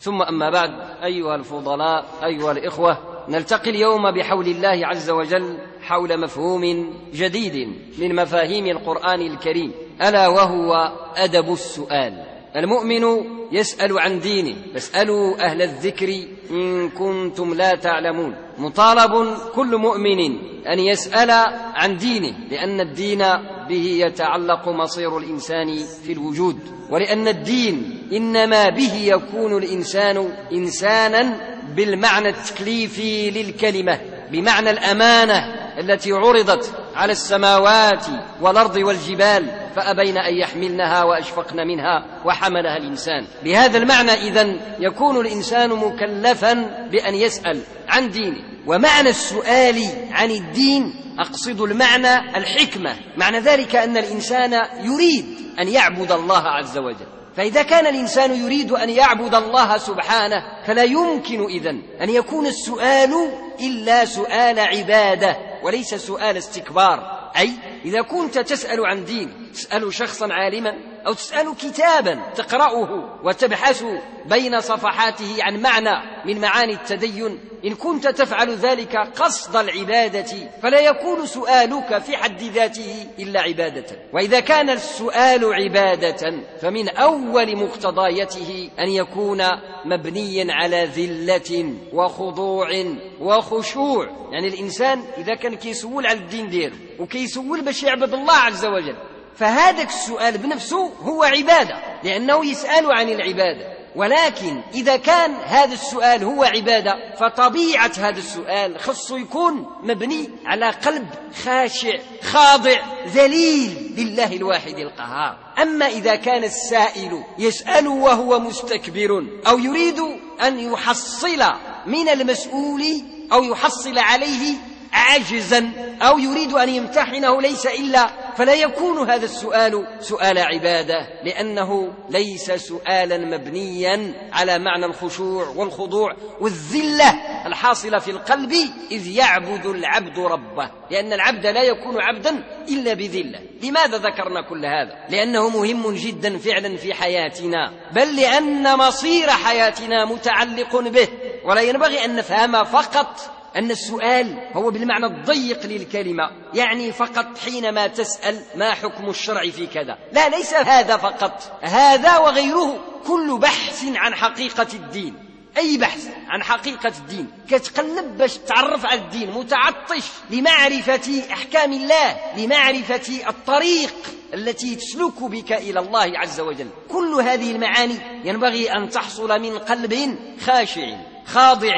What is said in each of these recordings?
ثم أما بعد، أيها الفضلاء، أيها الإخوة، نلتقي اليوم بحول الله عز وجل حول مفهوم جديد من مفاهيم القرآن الكريم، ألا وهو أدب السؤال. المؤمن يسأل عن دينه، فاسألوا أهل الذكر إن كنتم لا تعلمون. مطالب كل مؤمن أن يسأل عن دينه، لأن الدين به يتعلق مصير الإنسان في الوجود، ولأن الدين إنما به يكون الإنسان إنسانا بالمعنى التكليفي للكلمة، بمعنى الأمانة التي عرضت على السماوات والأرض والجبال فأبين أن يحملنها وأشفقن منها وحملها الإنسان. بهذا المعنى إذن يكون الإنسان مكلفا بأن يسأل عن دينه. ومعنى السؤال عن الدين أقصد المعنى الحكمة، معنى ذلك أن الإنسان يريد أن يعبد الله عز وجل، فإذا كان الإنسان يريد أن يعبد الله سبحانه فلا يمكن إذن أن يكون السؤال إلا سؤال عبادة وليس سؤال استكبار. أي إذا كنت تسأل عن دين، تسأل شخصا عالما أو تسأل كتابا تقرأه وتبحث بين صفحاته عن معنى من معاني التدين، إن كنت تفعل ذلك قصد العبادة فلا يكون سؤالك في حد ذاته إلا عبادة. وإذا كان السؤال عبادة فمن أول مقتضياته أن يكون مبنيا على ذلة وخضوع وخشوع. يعني الإنسان إذا كان كيسول على الدين ديره وكيسول باش يعبد الله عز وجل، فهذا السؤال بنفسه هو عبادة، لأنه يسأل عن العبادة. ولكن إذا كان هذا السؤال هو عبادة فطبيعة هذا السؤال خصه يكون مبني على قلب خاشع خاضع ذليل لله الواحد القهار. أما إذا كان السائل يسأل وهو مستكبر أو يريد أن يحصل من المسؤول أو يحصل عليه عجزا أو يريد أن يمتحنه ليس إلا، فلا يكون هذا السؤال سؤال عبادة، لأنه ليس سؤالا مبنيا على معنى الخشوع والخضوع والذلة الحاصلة في القلب إذ يعبد العبد ربه، لأن العبد لا يكون عبدا إلا بذلة. لماذا ذكرنا كل هذا؟ لأنه مهم جدا فعلا في حياتنا، بل لأن مصير حياتنا متعلق به. ولا ينبغي أن نفهم فقط أن السؤال هو بالمعنى الضيق للكلمة، يعني فقط حينما تسأل ما حكم الشرع في كذا. لا، ليس هذا فقط، هذا وغيره كل بحث عن حقيقة الدين. أي بحث عن حقيقة الدين كتقلب باش تعرف على الدين، متعطش لمعرفة أحكام الله، لمعرفة الطريق التي تسلك بك إلى الله عز وجل. كل هذه المعاني ينبغي أن تحصل من قلب خاشع خاضع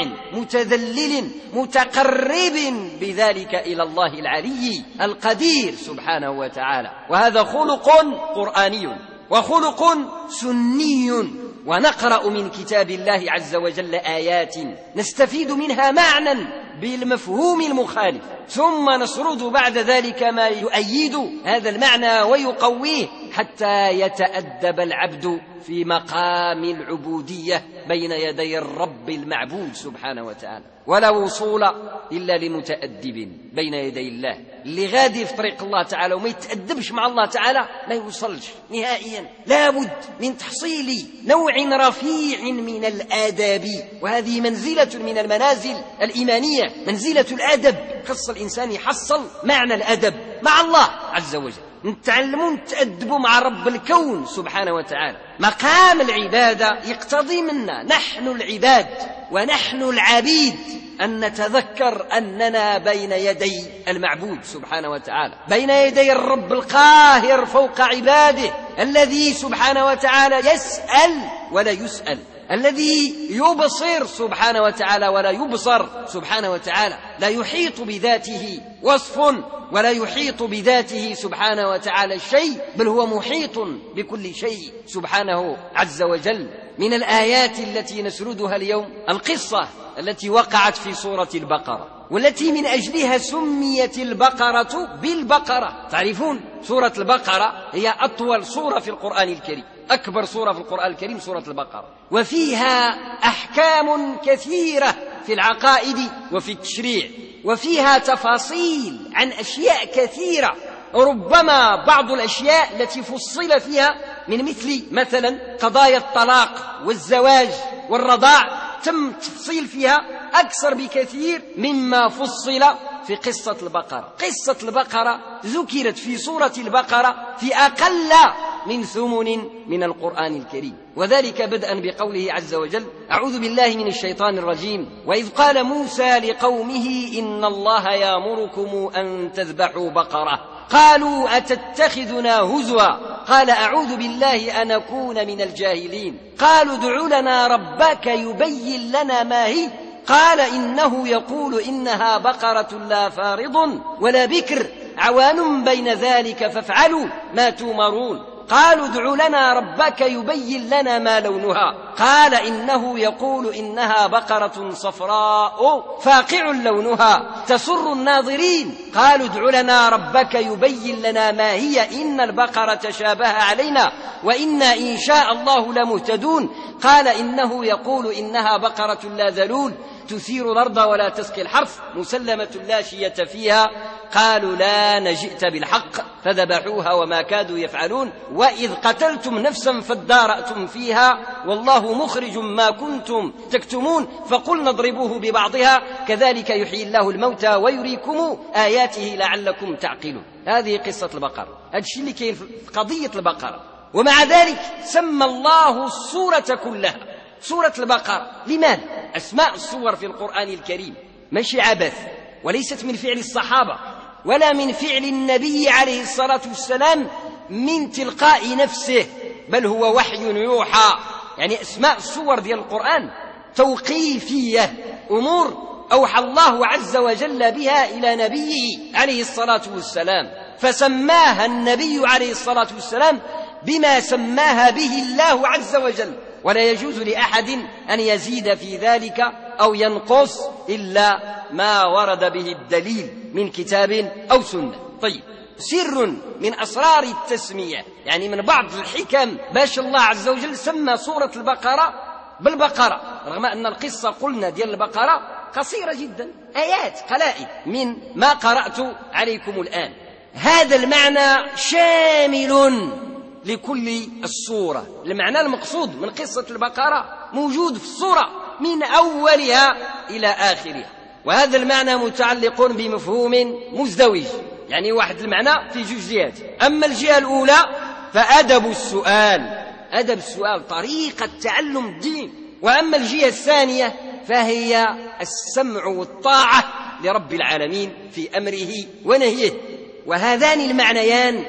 متذلل متقرب بذلك إلى الله العلي القدير سبحانه وتعالى. وهذا خلق قرآني وخلق سني. ونقرأ من كتاب الله عز وجل آيات نستفيد منها معنى بالمفهوم المخالف، ثم نسرد بعد ذلك ما يؤيد هذا المعنى ويقويه، حتى يتأدب العبد في مقام العبودية بين يدي الرب المعبود سبحانه وتعالى. ولا وصول إلا لمتأدب بين يدي الله. اللي غادي في طريق الله تعالى وما يتأدبش مع الله تعالى لا يوصلش نهائيا. لابد من تحصيل نوع رفيع من الآداب، وهذه منزلة من المنازل الإيمانية، منزلة الأدب. خص الإنسان يحصل معنى الأدب مع الله عز وجل، نتعلمون نتأدبوا مع رب الكون سبحانه وتعالى. مقام العبادة يقتضي منا نحن العباد ونحن العبيد أن نتذكر أننا بين يدي المعبود سبحانه وتعالى، بين يدي الرب القاهر فوق عباده، الذي سبحانه وتعالى يسأل ولا يسأل، الذي يبصر سبحانه وتعالى ولا يبصر سبحانه وتعالى، لا يحيط بذاته وصف ولا يحيط بذاته سبحانه وتعالى شيء، بل هو محيط بكل شيء سبحانه عز وجل. من الآيات التي نسردها اليوم القصة التي وقعت في سورة البقرة، والتي من أجلها سميت البقرة بالبقرة. تعرفون سورة البقرة هي أطول سورة في القرآن الكريم، أكبر سورة في القرآن الكريم سورة البقرة، وفيها أحكام كثيرة في العقائد وفي التشريع، وفيها تفاصيل عن أشياء كثيرة، ربما بعض الأشياء التي فصل فيها من مثلا قضايا الطلاق والزواج والرضاع تم تفصيل فيها أكثر بكثير مما فصل في قصة البقرة. قصة البقرة ذكرت في سورة البقرة في أقل من 8 من القرآن الكريم، وذلك بدءا بقوله عز وجل: أعوذ بالله من الشيطان الرجيم: وإذ قال موسى لقومه إن الله يأمركم أن تذبحوا بقرة قالوا أتتخذنا هزوا قال أعوذ بالله أن أكون من الجاهلين قالوا ادع لنا ربك يبين لنا ما هي قال إنه يقول إنها بقرة لا فارض ولا بكر عوان بين ذلك فافعلوا ما تؤمرون قالوا ادع لنا ربك يبين لنا ما لونها قال إنه يقول إنها بقرة صفراء فاقع لونها تسر الناظرين قالوا ادع لنا ربك يبين لنا ما هي إن البقرة شابه علينا وإنا إن شاء الله لمهتدون قال إنه يقول إنها بقرة لا ذلول تثير الأرض ولا تسقي الحرث مسلمة لا شية فيها قالوا لا نجئت بالحق فذبحوها وما كادوا يفعلون وإذ قتلتم نفسا فادارأتم فيها والله مخرج ما كنتم تكتمون فقلنا اضربوه ببعضها كذلك يحيي الله الموتى ويريكم آياته لعلكم تعقلون. هذه قصة البقرة، هذا الشيء اللي كاين في قضية البقرة. ومع ذلك سمى الله السورة كلها سورة البقرة. لماذا؟ أسماء السور في القرآن الكريم ماشي عبث، وليست من فعل الصحابة ولا من فعل النبي عليه الصلاة والسلام من تلقاء نفسه، بل هو وحي يوحى. يعني أسماء السور ديال القرآن توقيفية، أمور أوحى الله عز وجل بها إلى نبيه عليه الصلاة والسلام، فسماها النبي عليه الصلاة والسلام بما سماها به الله عز وجل، ولا يجوز لأحد أن يزيد في ذلك أو ينقص إلا ما ورد به الدليل من كتاب أو سنة. طيب، سر من أسرار التسمية، يعني من بعض الحكم باش الله عز وجل سمى سورة البقرة بالبقرة، رغم أن القصة قلنا ديال البقرة قصيرة جدا، آيات قلائل من ما قرأت عليكم الآن. هذا المعنى شامل لكل السورة، المعنى المقصود من قصة البقرة موجود في السورة من أولها إلى آخرها، وهذا المعنى متعلق بمفهوم مزدوج، يعني واحد المعنى في جوج جهات. أما الجهة الأولى فأدب السؤال، أدب السؤال طريقة تعلم الدين، وأما الجهة الثانية فهي السمع والطاعة لرب العالمين في أمره ونهيه. وهذان المعنيان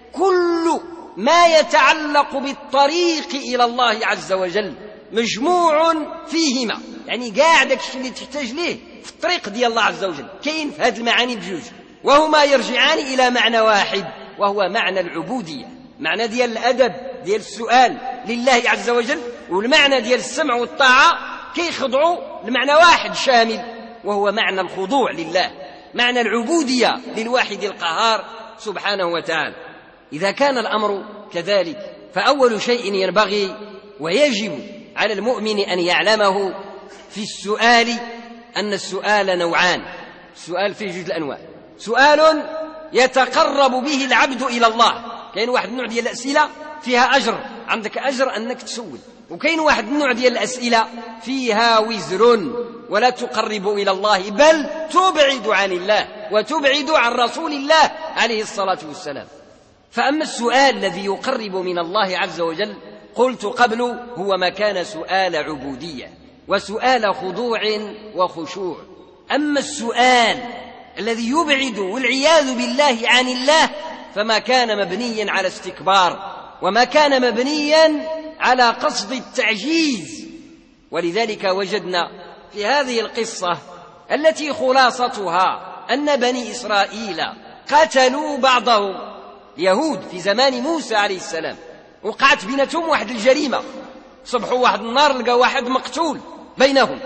كل ما يتعلق بالطريق إلى الله عز وجل مجموع فيهما، يعني قاعد داك الشيء اللي تحتاج ليه في الطريق ديال الله عز وجل كاين في هذه المعاني بجوج، وهما يرجعان إلى معنى واحد وهو معنى العبودية، معنى ديال الأدب ديال السؤال لله عز وجل، والمعنى ديال السمع والطاعة كيخضعوا لمعنى واحد شامل وهو معنى الخضوع لله، معنى العبودية للواحد القهار سبحانه وتعالى. إذا كان الأمر كذلك فأول شيء ينبغي ويجب على المؤمن أن يعلمه في السؤال أن السؤال نوعان، السؤال فيه جوج الأنواع، سؤال يتقرب به العبد إلى الله، كاين واحد النوع ديال الأسئلة فيها أجر، عندك أجر أنك تسول، وكاين واحد النوع ديال الأسئلة فيها وزر ولا تقرب إلى الله بل تبعد عن الله وتبعد عن رسول الله عليه الصلاة والسلام. فأما السؤال الذي يقرب من الله عز وجل قلت قبل هو ما كان سؤال عبودية وسؤال خضوع وخشوع. أما السؤال الذي يبعد والعياذ بالله عن الله فما كان مبنيا على استكبار وما كان مبنيا على قصد التعجيز. ولذلك وجدنا في هذه القصة التي خلاصتها أن بني إسرائيل قتلوا بعضهم يهود في زمان موسى عليه السلام، وقعت بينتهم واحد الجريمة، صبحوا واحد النار لقى واحد مقتول بينهم،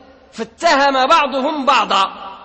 فاتهم بعضهم بعضا،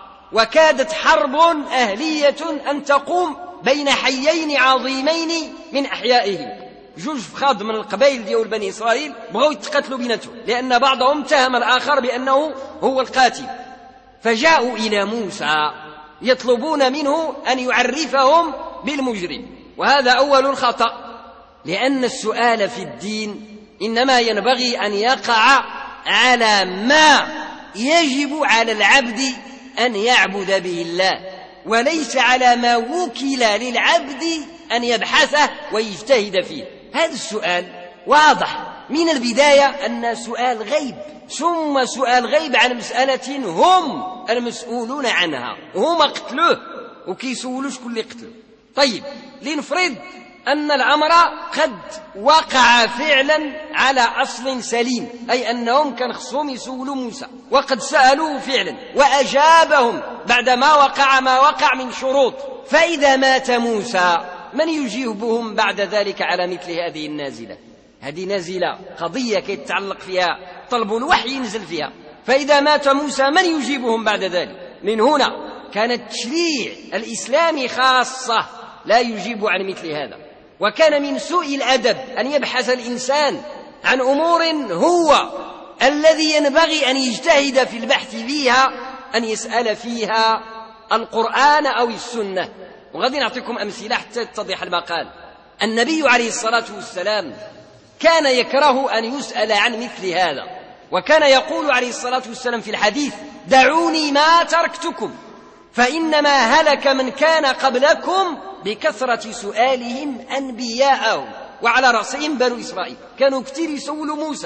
وكادت حرب أهلية أن تقوم بين حيين عظيمين من أحيائهم، جوج فخاد من القبائل ديال بني إسرائيل بغوا يتقتلوا بينتهم لأن بعضهم اتهم الآخر بأنه هو القاتل، فجاءوا إلى موسى يطلبون منه أن يعرفهم بالمجرم. وهذا أول الخطأ، لأن السؤال في الدين إنما ينبغي أن يقع على ما يجب على العبد أن يعبد به الله، وليس على ما وكل للعبد أن يبحثه ويجتهد فيه. هذا السؤال واضح من البداية أن سؤال غيب، ثم سؤال غيب عن مسألة هم المسؤولون عنها، هم قتلوه وكيسولوا شكون اللي قتلوه. طيب لنفرض أن الأمر قد وقع فعلا على أصل سليم، أي أنهم كان خصهم يسولوا موسى وقد سألوه فعلا وأجابهم بعدما وقع ما وقع من شروط، فإذا مات موسى من يجيبهم بعد ذلك على مثل هذه النازلة؟ هذه نازلة قضية كيتعلق فيها طلب الوحي ينزل فيها، فإذا مات موسى من يجيبهم بعد ذلك؟ من هنا كان التشريع الإسلامي خاصة لا يجيب عن مثل هذا، وكان من سوء الأدب أن يبحث الإنسان عن أمور هو الذي ينبغي أن يجتهد في البحث فيها أن يسأل فيها القرآن أو السنة. وغادي نعطيكم أمثلة حتى يتضح المقال. النبي عليه الصلاة والسلام كان يكره أن يسأل عن مثل هذا، وكان يقول عليه الصلاة والسلام في الحديث: دعوني ما تركتكم فإنما هلك من كان قبلكم بكثرة سؤالهم أنبياءهم، وعلى رأسهم بنو إسرائيل. كانوا كثير يسولوا موسى،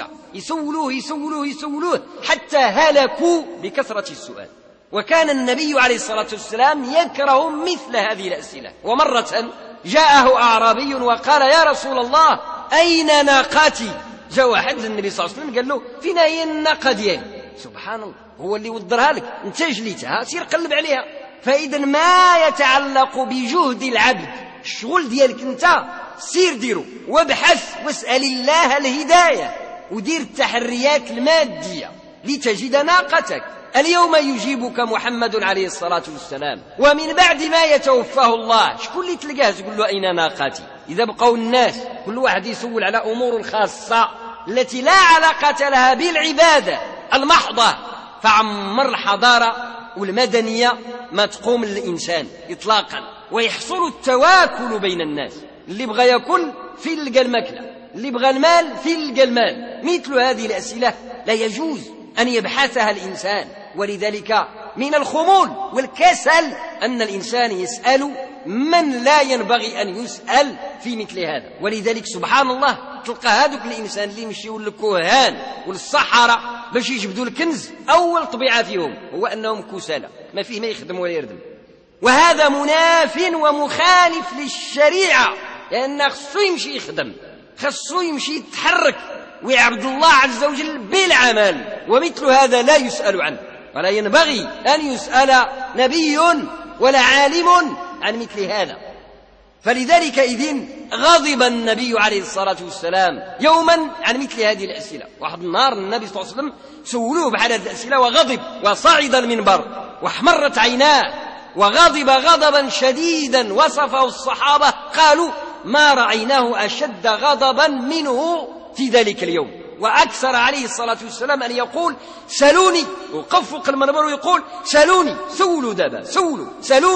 يسولوه حتى هلكوا بكثرة السؤال. وكان النبي عليه الصلاة والسلام يكره مثل هذه الأسئلة. ومرة جاءه أعرابي وقال: يا رسول الله أين ناقتي؟ جاء واحد للنبي صلى الله عليه وسلم قال له: فينا هي الناقة ديالي؟ سبحان الله، هو اللي ودرها لك، انت جليتها، سير قلب عليها. فإذا ما يتعلق بجهد العبد، الشغل ديالك انت سير ديرو وابحث واسأل الله الهداية ودير التحريات المادية لتجد ناقتك. اليوم يجيبك محمد عليه الصلاة والسلام، ومن بعد ما يتوفاه الله شكون اللي تلقاه تقول له أين ناقتي؟ إذا بقوا الناس كل واحد يسول على أمور خاصة التي لا علاقة لها بالعبادة المحضة، فعمر الحضارة والمدنية ما تقوم الإنسان إطلاقا، ويحصل التواكل بين الناس. اللي بغى يأكل في لقى الماكلة، اللي بغى المال في لقى المال. مثل هذه الأسئلة لا يجوز أن يبحثها الإنسان، ولذلك من الخمول والكسل أن الإنسان يسأل من لا ينبغي أن يسأل في مثل هذا. ولذلك سبحان الله تلقى هذوك الإنسان اللي يمشيوا للكهان والصحراء باش يجبدوا الكنز، أول طبيعة فيهم هو أنهم كسالى، ما فيه ما يخدم ولا يردم. وهذا مناف ومخالف للشريعة، لأن خصو يمشي يخدم، خصو يمشي يتحرك ويعبد الله عز وجل بالعمل، ومثل هذا لا يسأل عنه، ولا ينبغي أن يسأل نبي ولا عالم عن مثل هذا. فلذلك إذن غضب النبي عليه الصلاة والسلام يوما عن مثل هذه الأسئلة. واحد النهار النبي صلى الله عليه وسلم سولوه بحال هذه الأسئلة وغضب وصعد المنبر واحمرت عيناه وغضب غضبا شديدا، وصفه الصحابة قالوا: ما رأيناه أشد غضبا منه في ذلك اليوم. وأكثر عليه الصلاة والسلام أن يقول: سلوني، وقف فوق المنبر ويقول: سلوني، سولوا دابا، سولوا،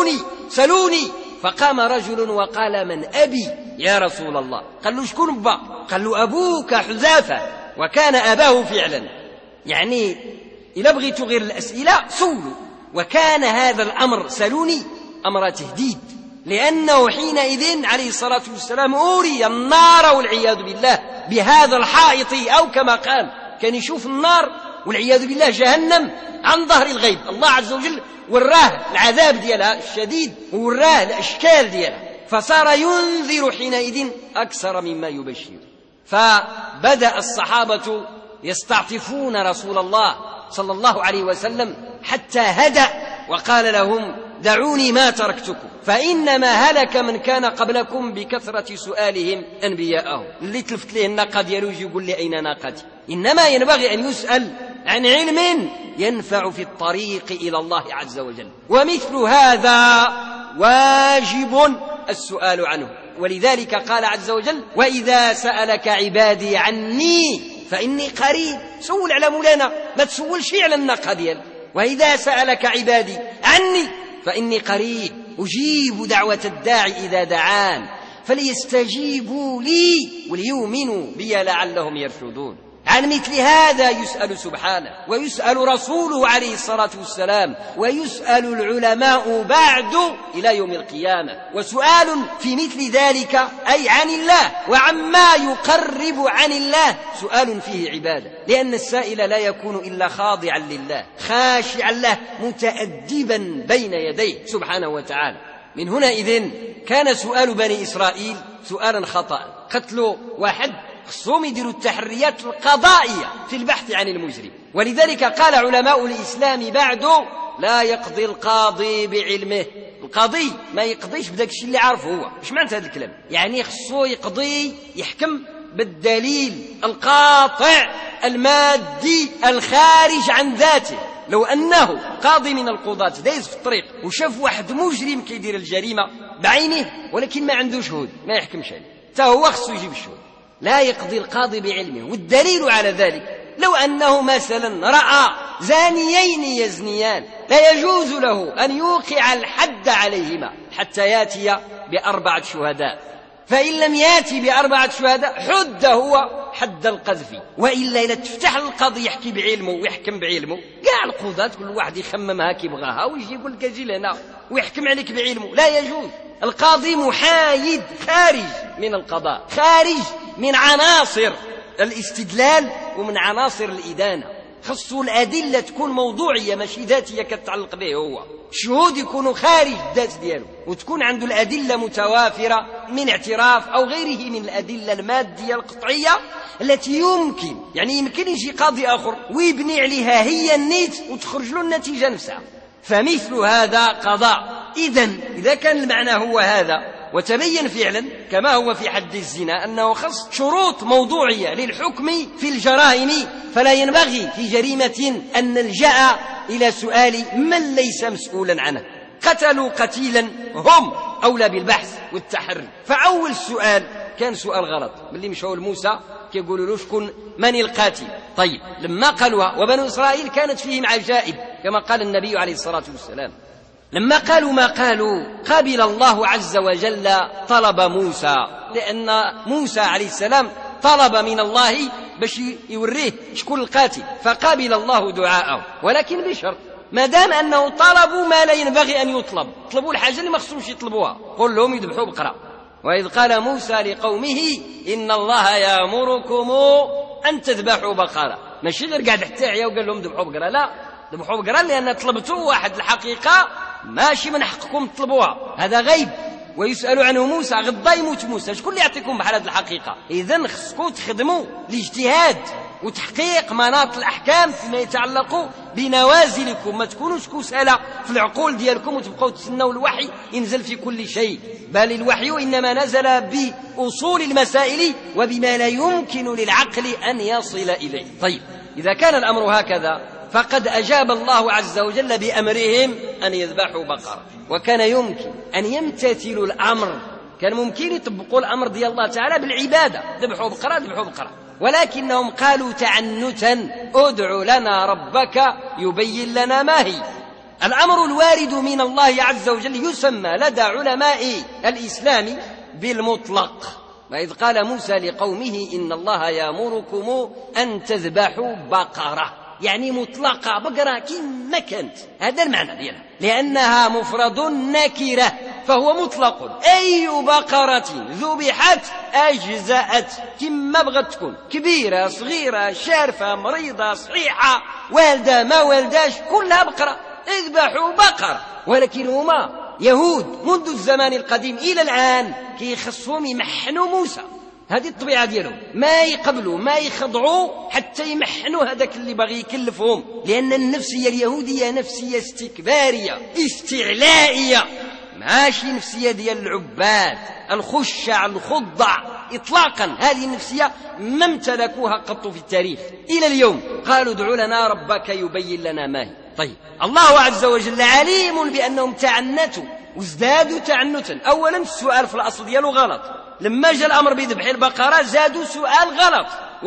سلوني. فقام رجل وقال: من أبي يا رسول الله؟ قال له: شكون با؟ قال له: أبوك حذافة. وكان أباه فعلا، يعني إذا بغيتوا غير الأسئلة سولوا. وكان هذا الأمر سلوني أمر تهديد، لأنه حينئذ عليه الصلاة والسلام أوري النار والعياذ بالله بهذا الحائط، أو كما قال كان يشوف النار والعياذ بالله جهنم عن ظهر الغيب. الله عز وجل وراه العذاب ديالها الشديد وراه الأشكال ديالها، فصار ينذر حينئذ أكثر مما يبشر. فبدأ الصحابة يستعطفون رسول الله صلى الله عليه وسلم حتى هدأ وقال لهم: دعوني ما تركتكم فإنما هلك من كان قبلكم بكثرة سؤالهم أنبياءهم. اللي تلفت له الناقة ديالو يجي يقول لي: أين ناقتي؟ إنما ينبغي أن يسأل عن علم ينفع في الطريق إلى الله عز وجل، ومثل هذا واجب السؤال عنه. ولذلك قال عز وجل: وإذا سألك عبادي عني فإني قريب. سول على مولانا، ما تسولش على الناقة ديالك. وإذا سألك عبادي عني فإني قريب أجيب دعوة الداعي إذا دعان فليستجيبوا لي وليؤمنوا بي لعلهم يرشدون. عن مثل هذا يسأل سبحانه، ويسأل رسوله عليه الصلاة والسلام، ويسأل العلماء بعد إلى يوم القيامة. وسؤال في مثل ذلك أي عن الله وعما يقرب عن الله سؤال فيه عبادة، لأن السائل لا يكون إلا خاضعا لله خاشعا له متأدبا بين يديه سبحانه وتعالى. من هنا إذن كان سؤال بني إسرائيل سؤالا خطأ. قتلوا واحد خصهم يديروا التحريات القضائية في البحث عن المجرم، ولذلك قال علماء الإسلام بعد: لا يقضي القاضي بعلمه. القاضي ما يقضيش بداك الشيء اللي عارفه هو. ايش معنى هذا الكلام؟ يعني خصو يقضي يحكم بالدليل القاطع المادي الخارج عن ذاته. لو أنه قاضي من القضاة دايز في الطريق وشاف واحد مجرم كيدير الجريمة بعينه ولكن ما عنده شهود ما يحكمش عليه، تا هو خصو يجيب الشهود. لا يقضي القاضي بعلمه. والدليل على ذلك لو أنه مثلا رأى زانيين يزنيان لا يجوز له أن يوقع الحد عليهما حتى يأتي ب4 شهداء، فإن لم يأتي ب4 شهداء حد هو حد القذف. وإلا إذا تفتح القاضي يحكي بعلمه ويحكم بعلمه، قاع القضاة كل واحد يخممها كي بغاها ويجي يقول لك اجي لهنا ويحكم عليك بعلمه. لا يجوز. القاضي محايد خارج من القضاء، خارج من عناصر الاستدلال ومن عناصر الإدانة. خصو الأدلة تكون موضوعية ماشي ذاتية كتعلق به هو. الشهود يكونوا خارج الذات دياله وتكون عنده الأدلة متوافرة من اعتراف أو غيره من الأدلة المادية القطعية التي يمكن يجي قاضي آخر ويبني عليها هي النيت وتخرج له النتيجة نفسها. فمثل هذا قضاء. إذا كان المعنى هو هذا وتبين فعلا كما هو في حد الزنا أنه خص شروط موضوعية للحكم في الجرائم، فلا ينبغي في جريمة أن نلجأ إلى سؤال من ليس مسؤولا عنه. قتلوا قتيلا هم أولى بالبحث والتحري. فأول سؤال كان سؤال غلط. اللي مشوا لموسى كيقولوا له شكون من القاتل. طيب لما قالوها وبنو إسرائيل كانت فيهم عجائب كما قال النبي عليه الصلاة والسلام. لما قالوا ما قالوا قبل الله عز وجل طلب موسى، لأن موسى عليه السلام طلب من الله باش يوريه شكون القاتل، فقبل الله دعاءه، ولكن بشرط ما دام أنه طلبوا ما لا ينبغي أن يطلب. طلبوا الحاجة اللي ما خصهمش يطلبوها. قل لهم يذبحوا بقرة. وإذ قال موسى لقومه إن الله يأمركم أن تذبحوا بقرة. ماشي غير قاعد حتى وقال لهم ذبحوا بقرة، لا، ذبحوا بقرة لأن طلبتوا واحد الحقيقة ماشي من حقكم تطلبوها، هذا غيب. ويسأل عنه موسى غدا يموت موسى، شكون اللي يعطيكم بحال هذه الحقيقة؟ إذن خصكم تخدموا الاجتهاد وتحقيق مناط الأحكام فيما يتعلق بنوازلكم، ما تكونوش كسالى في العقول ديالكم وتبقوا تسنوا الوحي ينزل في كل شيء، بل الوحي إنما نزل بأصول المسائل وبما لا يمكن للعقل أن يصل إليه. طيب إذا كان الأمر هكذا فقد أجاب الله عز وجل بأمرهم أن يذبحوا بقرة، وكان يمكن أن يمتثلوا الأمر، كان ممكن يطبقوا الأمر ديال الله تعالى بالعبادة، ذبحوا بقرة ذبحوا بقرة، ولكنهم قالوا تعنتا ادع لنا ربك يبين لنا ما هي. الأمر الوارد من الله عز وجل يسمى لدى علماء الإسلام بالمطلق. وإذ قال موسى لقومه إن الله يأمركم أن تذبحوا بقرة، يعني مطلقة بقرة كما كانت، هذا المعنى ديالها، لأنها مفرد نكرة فهو مطلق. أي بقرة ذبحت أجزأت كما بغت تكون، كبيرة صغيرة شارفة مريضة صحيحة والدة ما والداش كلها بقرة، اذبحوا بقرة. ولكن هما يهود منذ الزمان القديم إلى الآن كي يخصهم يمحنوا موسى، هذه الطبيعة ديالهم، ما يقبلوا ما يخضعوا حتى يمحنوا هذاك اللي باغي يكلفهم، لأن النفسية اليهودية نفسية استكبارية استعلائية، ماشي نفسية ديال العباد الخشع الخضع إطلاقا. هذه النفسية ما امتلكوها قط في التاريخ إلى اليوم. قالوا ادع لنا ربك يبين لنا ما هي. طيب الله عز وجل عليم بأنهم تعنتوا وازدادوا تعنتا. أولا السؤال في الأصل دياله غلط، لما جاء الأمر بذبح البقرة زادوا سؤال غلط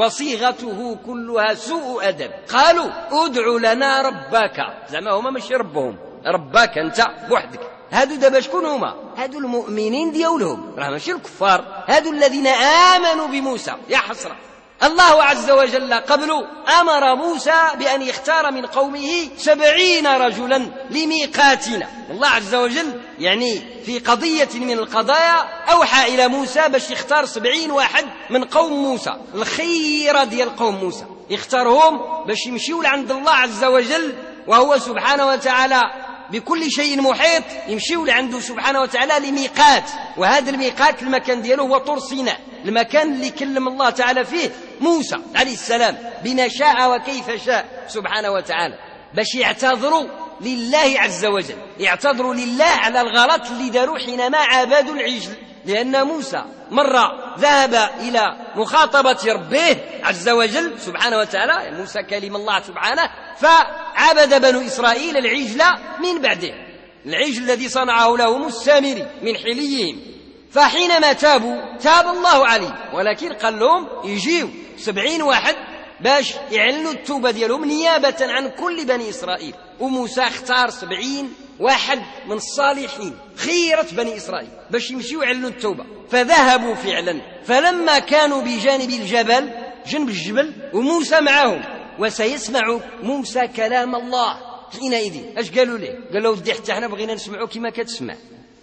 وصيغته كلها سوء أدب. قالوا ادع لنا ربك، زعما هما ماشي ربهم، ربك أنت بوحدك. هادو دابا شكون هما؟ هادو المؤمنين ديالهم، راه ماشي الكفار، هادو الذين آمنوا بموسى. يا حسرة الله عز وجل قبل أمر موسى بأن يختار من قومه 70 رجلا لميقاتنا. الله عز وجل يعني في قضية من القضايا أوحى إلى موسى باش يختار 70 واحد من قوم موسى، الخيرة ديال قوم موسى، يختارهم باش يمشيوا لعند الله عز وجل وهو سبحانه وتعالى بكل شيء محيط، يمشيوا لعنده سبحانه وتعالى لميقات. وهذا الميقات المكان دياله هو طور سيناء، المكان اللي كلم الله تعالى فيه موسى عليه السلام بما شاء وكيف شاء سبحانه وتعالى، باش يعتذروا لله عز وجل، يعتذروا لله على الغلط اللي داروا حينما عبدوا العجل. لأن موسى مرة ذهب إلى مخاطبة ربه عز وجل سبحانه وتعالى، موسى كلم الله سبحانه، فعبد بنو إسرائيل العجل من بعده، العجل الذي صنعه لهم السامري من حليهم. فحينما تابوا تاب الله عليه، ولكن قال لهم يجيوا 70 واحد باش يعلنوا التوبة ديالهم نيابة عن كل بني إسرائيل. وموسى اختار 70 واحد من الصالحين خيرة بني إسرائيل باش يمشيوا يعلنوا التوبة. فذهبوا فعلا، فلما كانوا بجانب الجبل، جنب الجبل، وموسى معهم، وسيسمع موسى كلام الله حينئذ، اش قالوا له؟ قالوا ودي حتى احنا بغينا نسمعوا كما كتسمع.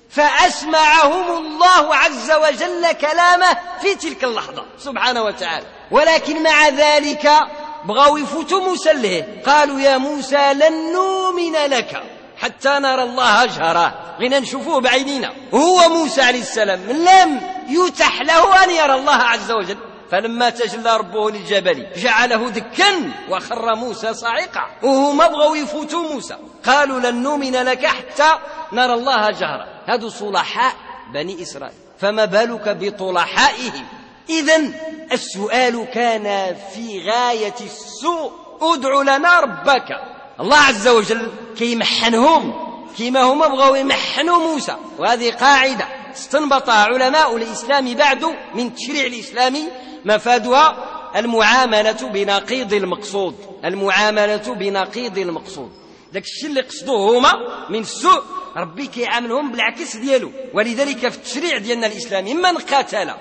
فأسمعهم الله عز وجل كلامه في تلك اللحظة سبحانه وتعالى. ولكن مع ذلك بغاو يفوتوا موسى له، قالوا يا موسى لن نؤمن لك حتى نرى الله جهرة، غينا نشوفوه بعينينا. هو موسى عليه السلام لم يتح له أن يرى الله عز وجل، فلما تجلى ربه للجبل جعله دكا وخر موسى صاعقا. وهما بغوا يفوتوا موسى، قالوا لن نؤمن لك حتى نرى الله جهرة. هذو صلحاء بني إسرائيل، فما بالك بطلحائهم؟ إذن السؤال كان في غاية السوء، ادع لنا ربك. الله عز وجل كيمحنهم كما هما بغوا يمحنوا موسى. وهذه قاعدة استنبطها علماء الإسلام بعد من التشريع الإسلامي، مفادها المعاملة بنقيض المقصود، المعاملة بنقيض المقصود. داك الشيء اللي قصدوه هما من السوء ربي كيعاملهم بالعكس ديالو. ولذلك في التشريع ديالنا الإسلامي من قتل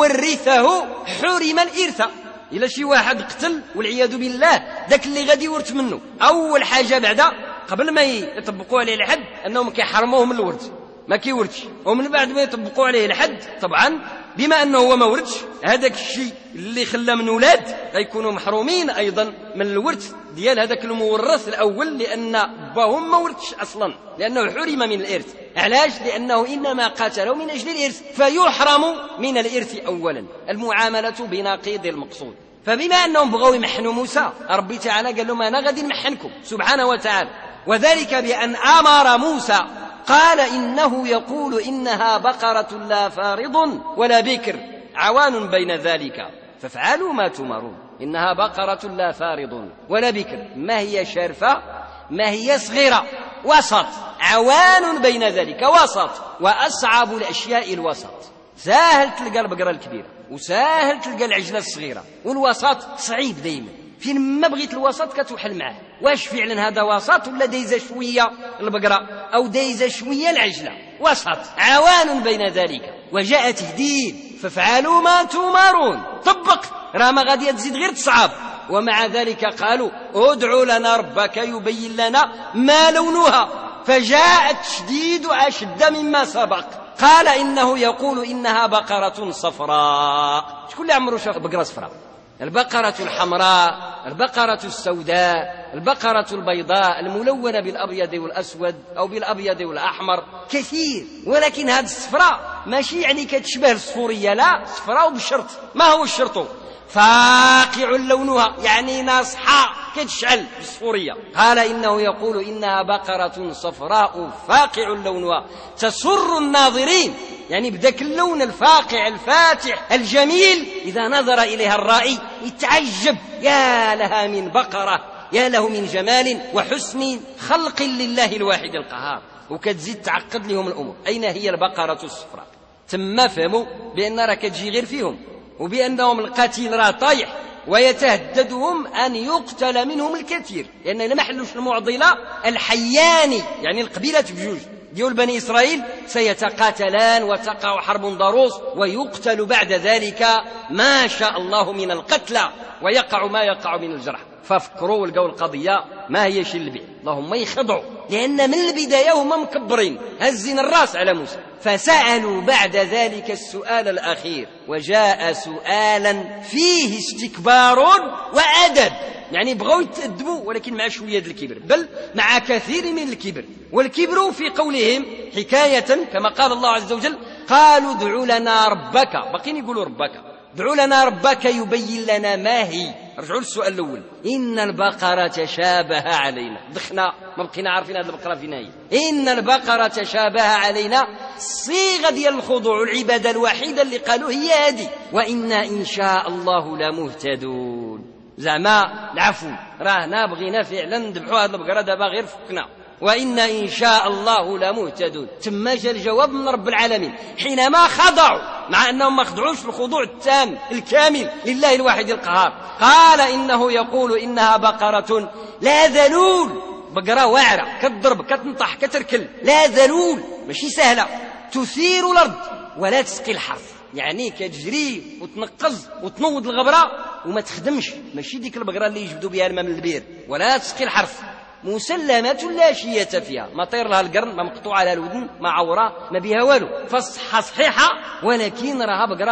مورثه حرم الإرث. إلا شي واحد قتل والعياذ بالله داك اللي غادي يورث منه، أول حاجة بعدا قبل ما يطبقوا عليه الحد أنهم كيحرموه من الورث، ما كيورثش. ومن بعد ما يطبقوا عليه الحد طبعا بما أنه هو ما ورثش، هذاك الشيء اللي خلى من أولاد غيكونوا محرومين أيضا من الورث ديال هذاك المورث الأول، لأن باهم ما ورثش أصلا، لأنه حرم من الإرث. علاش؟ لأنه إنما قاتله من أجل الإرث، فيحرم من الإرث أولا. المعاملة بنقيض المقصود. فبما أنهم بغوا يمحنوا موسى، ربي تعالى قال لهم أنا غادي نمحنكم سبحانه وتعالى، وذلك بأن أمر موسى قال إنه يقول إنها بقرة لا فارض ولا بكر عوان بين ذلك فافعلوا ما تؤمرون. إنها بقرة لا فارض ولا بكر، ما هي شارفة ما هي صغيرة، وسط، عوان بين ذلك، وسط. وأصعب الأشياء الوسط. ساهل تلقى البقرة الكبيرة وساهل تلقى العجلة الصغيرة، والوسط صعيب دايما. فين ما بغيت الوسط كتوحل معه، واش فعلا هذا وسط ولا دايزة شوية البقرة أو دايزة شوية العجلة؟ وسط، عوان بين ذلك. وجاء تهديد فافعلوا ما تؤمرون، طبق، راه ما غادي تزيد غير تصعب. ومع ذلك قالوا ادع لنا ربك يبين لنا ما لونها، فجاء التشديد أشد مما سبق. قال إنه يقول إنها بقرة صفراء. شكون اللي عمره شاف بقرة صفراء؟ البقرة الحمراء، البقرة السوداء، البقرة البيضاء الملونة بالأبيض والأسود أو بالأبيض والأحمر كثير. ولكن هذه الصفراء ماشي يعني كتشبه الصفورية، لا، صفراء بشرط. ما هو الشرط؟ فاقع لونها، يعني ناصحة كتشعل بالصفورية. قال إنه يقول إنها بقرة صفراء فاقع لونها تسر الناظرين، يعني بدك اللون الفاقع الفاتح الجميل، إذا نظر إليها الرائي يتعجب، يا لها من بقرة، يا له من جمال وحسن خلق لله الواحد القهار. وكتزيد تعقد لهم الأمور. أين هي البقرة الصفراء؟ ثم فهموا بأن راه كتجي غير فيهم، وبأنهم القتيل راه طايح ويتهددهم أن يقتل منهم الكثير، لأن ما حلوش المعضلة الحياني، يعني القبيلة بجوج، ديال بني إسرائيل سيتقاتلان وتقع حرب ضروس، ويقتل بعد ذلك ما شاء الله من القتلى، ويقع ما يقع من الجرح. ففكروا ولقوا القضية ما هي شلبي، اللهم يخضعوا، لأن من البداية هم مكبرين هزين الراس على موسى. فسألوا بعد ذلك السؤال الأخير، وجاء سؤالا فيه استكبار وأدب، يعني بغوا يتأدبوا ولكن مع شوية الكبر، بل مع كثير من الكبر. والكبر في قولهم حكاية كما قال الله عز وجل: قالوا ادع لنا ربك، باقين يقولوا ربك، ادع لنا ربك يبين لنا ما هي. رجعوا للسؤال الأول: إن البقرة تشابه علينا، دخنا ما بقينا عارفين هذه البقرة فين هي. إن البقرة تشابه علينا، الصيغة ديال الخضوع العبادة الوحيدة اللي قالوا هي هذه، وإنا إن شاء الله لمهتدون. زعما العفو، راهنا بغينا فعلا نذبحوا هذه البقرة دابا غير فكنا، وإنا إن شاء الله لمهتدون. ثم جاء الجواب من رب العالمين حينما خضعوا، مع أنهم ما خضعوش في الخضوع التام الكامل لله الواحد القهار. قال إنه يقول إنها بقرة لا ذلول، بقرة واعرة كتضرب كتنطح كتركل، لا ذلول ماشي سهلة، تثير الأرض ولا تسقي الحرث، يعني كتجري وتنقز وتنوض الغبرة وما تخدمش، ماشي ديك البقرة اللي يجبدوا بها الماء من البير، ولا تسقي الحرث، مسلمة لا شية فيها، ما طير لها القرن، ما مقطوع على الودن، ما عورة، ما بها والو، فالصحة صحيحة، ولكن راها بقرة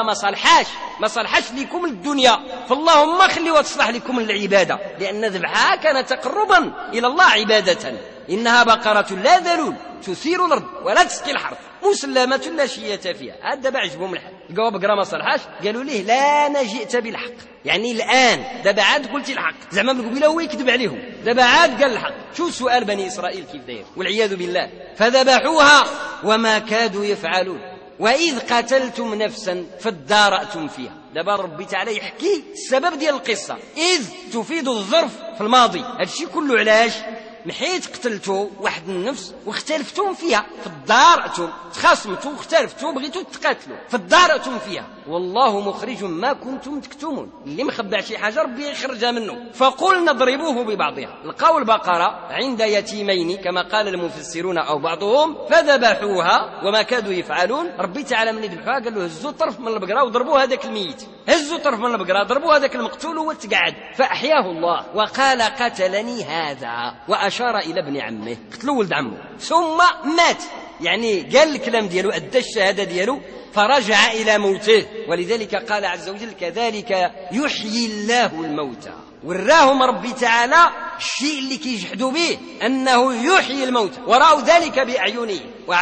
ما صالحاش لكم الدنيا، فاللهم خليوها تصلح لكم العبادة، لأن ذبحها كان تقربا إلى الله عبادة. إنها بقرة لا ذلول تثير الأرض ولا تسقي الحرث مسلمة لا شية فيها. هذا بعجبهم الحال، لقوا بقرة ما صالحاش، قالوا ليه لا نجئت بالحق، يعني الآن دابا عاد قلت الحق، زعما من قبيله هو يكذب عليهم، دابا عاد قال الحق. شو سؤال بني إسرائيل كيف داير والعياذ بالله. فذبحوها وما كادوا يفعلون وإذ قتلتم نفسا فادارأتم فيها. دابا ربي تعالى يحكي السبب ديال القصة، إذ تفيد الظرف في الماضي، هادشي كله علاش؟ محيت قتلتوا واحد النفس واختلفتم فيها، فادارأتم، تخاصمتوا واختلفتوا بغيتوا تقاتلوا، فادارأتم فيها، والله مخرج ما كنتم تكتمون. اللي مخبع شي حاجة ربي يخرجها منه. فقلنا اضربوه ببعضها، لقاو البقرة عند يتيمين كما قال المفسرون أو بعضهم، فذبحوها وما كادوا يفعلون. ربي تعالى من يذبحوها قال له هزوا طرف من البقرة وضربوا هذاك الميت، هزوا طرف من البقرة ضربوا هذاك المقتول وتقعد، فأحياه الله وقال قتلني هذا، وأشار إلى ابن عمه، قتلوا ولد عمه، ثم مات، يعني قال الكلام ديالو، أدى الشهادة ديالو، فرجع إلى موته. ولذلك قال عز وجل: كذلك يحيي الله الموتى. وراهم ربي تعالى الشيء اللي كيجحدوا به أنه يحيي الموتى، ورأوا ذلك بأعينه.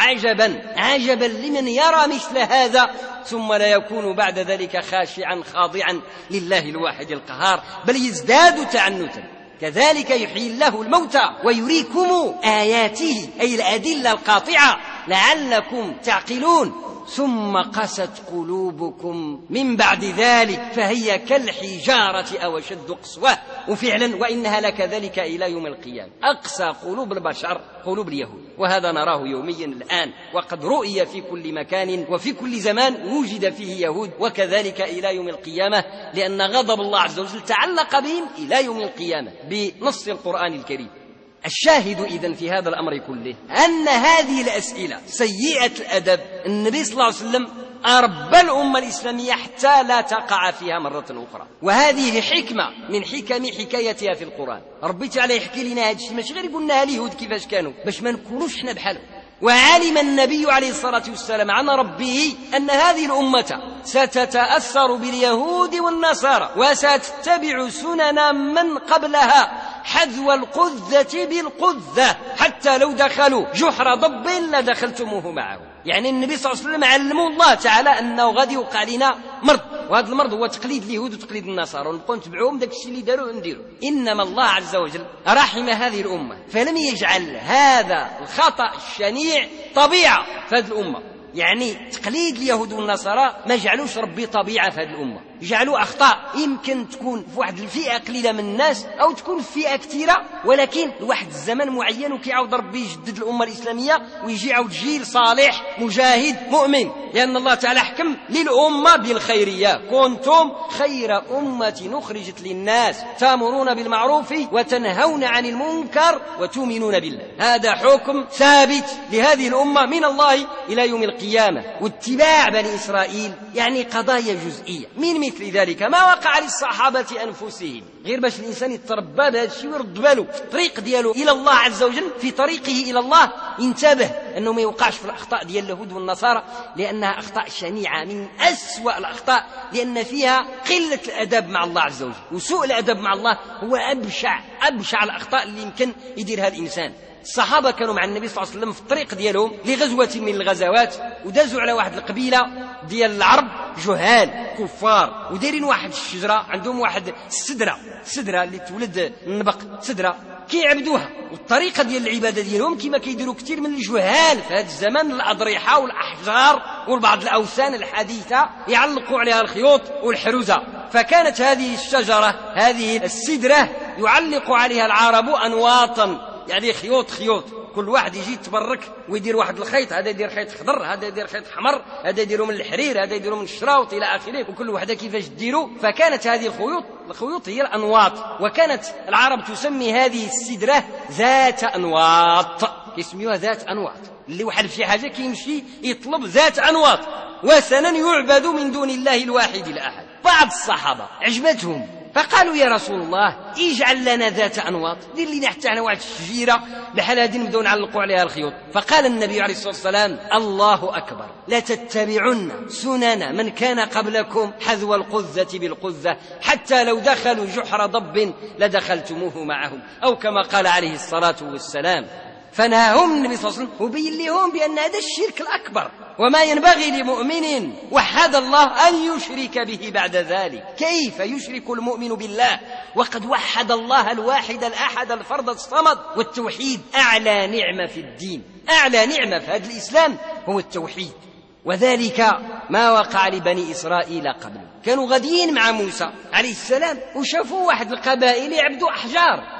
وعجبا لمن يرى مثل هذا ثم لا يكون بعد ذلك خاشعا خاضعا لله الواحد القهار، بل يزداد تعنتا. كذلك يحيي الله الموتى ويريكم آياته، أي الأدلة القاطعة، لعلكم تعقلون. ثم قست قلوبكم من بعد ذلك فهي كالحجارة أو أشد قسوة. وفعلا وإنها لكذلك إلى يوم القيامة. أقسى قلوب البشر قلوب اليهود، وهذا نراه يوميا الآن، وقد رؤي في كل مكان وفي كل زمان وجد فيه يهود، وكذلك إلى يوم القيامة، لأن غضب الله عز وجل تعلق بهم إلى يوم القيامة بنص القرآن الكريم. الشاهد إذن في هذا الأمر كله أن هذه الأسئلة سيئة الأدب النبي صلى الله عليه وسلم أربى الأمة الإسلامية حتى لا تقع فيها مرة أخرى. وهذه حكمة من حكم حكايتها في القرآن. ربي تعالى يحكي لنا هذا الشيء ماشي غير يقولنا اليهود كيفاش كانوا باش ما نكونوش حنا بحالهم. وعلم النبي عليه الصلاة والسلام عن ربه أن هذه الأمة ستتأثر باليهود والنصارى وستتبع سنن من قبلها حذو القذة بالقذة، حتى لو دخلوا جحر ضب لدخلتموه معه. يعني النبي صلى الله عليه وسلم علمه الله تعالى أنه غادي يوقع لنا مرض، وهذا المرض هو تقليد اليهود وتقليد النصارى، ونبقوا نتبعوهم داك الشيء اللي داروا نديروا. إنما الله عز وجل رحم هذه الأمة فلم يجعل هذا الخطأ الشنيع طبيعة في هذه الأمة، يعني تقليد اليهود والنصارى ما جعلوش ربي طبيعة في هذه الأمة، جعلوا أخطاء يمكن تكون في واحد الفئة قليلة من الناس أو تكون في فئة كثيرة، ولكن لواحد الزمن معين وكيعاود ربي يجدد الأمة الإسلامية ويجي عاود جيل صالح مجاهد مؤمن، لأن الله تعالى حكم للأمة بالخيرية: كنتم خير أمة أخرجت للناس تأمرون بالمعروف وتنهون عن المنكر وتؤمنون بالله. هذا حكم ثابت لهذه الأمة من الله إلى يوم القيامة. واتباع بني إسرائيل يعني قضايا جزئية من مثل ذلك ما وقع للصحابة أنفسهم، غير باش الإنسان يتربى بهذا الشيء ويرد باله في الطريق دياله إلى الله عز وجل، في طريقه إلى الله ينتبه أنه ما يوقعش في الأخطاء ديال اليهود والنصارى، لأنها أخطاء شنيعة من أسوأ الأخطاء، لأن فيها قلة الأدب مع الله عز وجل. وسوء الأدب مع الله هو أبشع الأخطاء اللي يمكن يديرها الإنسان. الصحابة كانوا مع النبي صلى الله عليه وسلم في الطريق ديالهم لغزوة من الغزوات، ودازوا على واحد القبيلة ديال العرب جهال كفار، ودايرين واحد الشجرة، عندهم واحد السدرة اللي تولد النبق سدرة كيعبدوها. والطريقة ديال العبادة ديالهم كما كيديروا كثير من الجهال في هذا الزمن، الأضرحة والأحجار والبعض الأوثان الحديثة يعلقوا عليها الخيوط والحروزة. فكانت هذه الشجرة، هذه السدرة، يعلق عليها العرب أنواطا، يعني خيوط كل واحد يجي يتبرك ويدير واحد الخيط، هذا يدير خيط خضر، هذا يدير خيط حمر، هذا يديروا من الحرير، هذا يديروا من الشراوط إلى آخره، وكل واحدة كيفاش تديروا. فكانت هذه الخيوط هي الأنواط، وكانت العرب تسمي هذه السدرة ذات أنواط، يسميوها ذات أنواط. اللي وحل في حاجة كيمشي يطلب ذات أنواط، وثنا يعبد من دون الله الواحد الأحد. بعض الصحابة عجبتهم فقالوا: يا رسول الله اجعل لنا ذات أنواط، دير لنا حتى على واحد الشجيرة بحال هذه نبداو نعلقوا عليها الخيوط. فقال النبي عليه الصلاة والسلام: الله أكبر، لا تتبعن سنن من كان قبلكم حذو القذة بالقذة، حتى لو دخلوا جحر ضب لدخلتموه معهم، أو كما قال عليه الصلاة والسلام. فنهاهم النبي صلى الله عليه وسلم وبين لهم بأن هذا الشرك الأكبر، وما ينبغي لمؤمن وحد الله أن يشرك به بعد ذلك. كيف يشرك المؤمن بالله وقد وحد الله الواحد الأحد الفرد الصمد؟ والتوحيد أعلى نعمة في الدين، أعلى نعمة في هذا الإسلام هو التوحيد. وذلك ما وقع لبني إسرائيل قبل، كانوا غاديين مع موسى عليه السلام وشافوا واحد القبائل يعبدوا أحجار،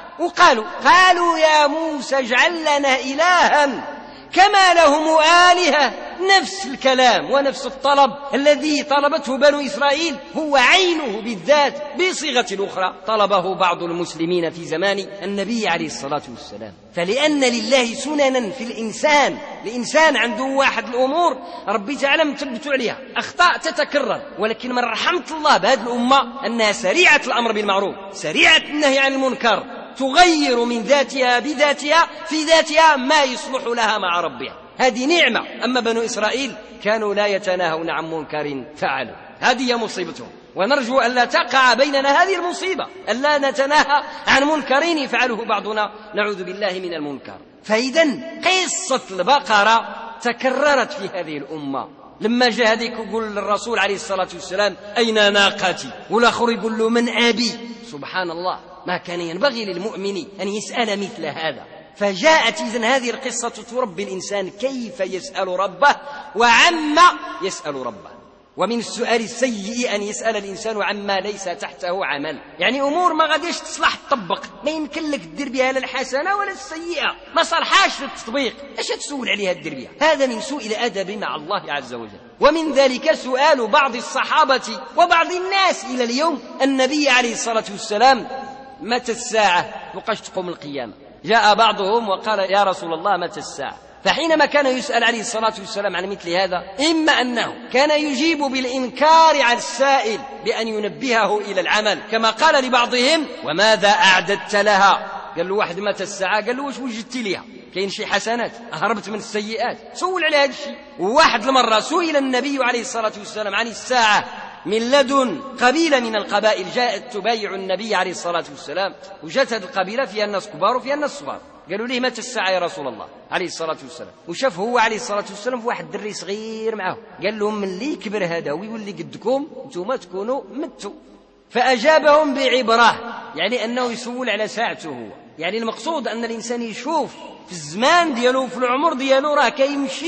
وقالوا: يا موسى اجعل لنا إلها كما لهم آلهة. نفس الكلام ونفس الطلب الذي طلبته بنو إسرائيل هو عينه بالذات بصيغة أخرى طلبه بعض المسلمين في زمان النبي عليه الصلاة والسلام. فلأن لله سننا في الإنسان عنده واحد الأمور ربي تعالى مثبت عليها، أخطاء تتكرر، ولكن من رحمة الله بهذه الأمة أنها سريعة الأمر بالمعروف، سريعة النهي عن المنكر، تغير من ذاتها بذاتها في ذاتها ما يصلح لها مع ربها. هذه نعمة. أما بنو إسرائيل كانوا لا يتناهون عن منكر فعلوا، هذه مصيبتهم. ونرجو أن لا تقع بيننا هذه المصيبة، أن لا نتناهى عن منكر يفعله بعضنا، نعوذ بالله من المنكر. فإذن قصة البقرة تكررت في هذه الأمة. لما جاء هذيك يقول للرسول عليه الصلاة والسلام: أين ناقتي؟ والآخر يقول له: من أبي؟ سبحان الله، ما كان ينبغي للمؤمن أن يسأل مثل هذا. فجاءت إذن هذه القصة تربي الإنسان كيف يسأل ربه وعما يسأل ربه. ومن السؤال السيء أن يسأل الإنسان عما ليس تحته عمل، يعني أمور ما غاديش تصلح تطبق، ما يمكن لك تدير بها لا الحسنة ولا السيئة، ما صلحاش للتطبيق، ايش تسول عليها تدير بها؟ هذا من سوء الأدب مع الله عز وجل. ومن ذلك سؤال بعض الصحابة وبعض الناس إلى اليوم النبي عليه الصلاة والسلام: متى الساعة؟ وقاش تقوم القيامة؟ جاء بعضهم وقال: يا رسول الله متى الساعة؟ فحينما كان يسأل عليه الصلاة والسلام عن مثل هذا، إما أنه كان يجيب بالإنكار على السائل بأن ينبهه إلى العمل، كما قال لبعضهم: وماذا أعددت لها؟ قال له واحد: متى الساعة؟ قال له: وش وجدت لها؟ كاين شي حسنات؟ هربت من السيئات؟ سول على هذا الشيء. وواحد المرة سئل النبي عليه الصلاة والسلام عن الساعة من لدن قبيلة من القبائل جاءت تبايع النبي عليه الصلاة والسلام، وجاءت هذه القبيلة فيها الناس كبار وفيها الناس صغار. قالوا ليه: متى الساعة يا رسول الله عليه الصلاة والسلام؟ وشاف هو عليه الصلاة والسلام في واحد دري صغير معه، قال لهم: من اللي كبر هذا ويولي قدكم انتم تكونوا متوا. فأجابهم بعبرة، يعني أنه يسول على ساعته هو، يعني المقصود أن الإنسان يشوف في الزمان ديالو في العمر ديالو راه كيمشي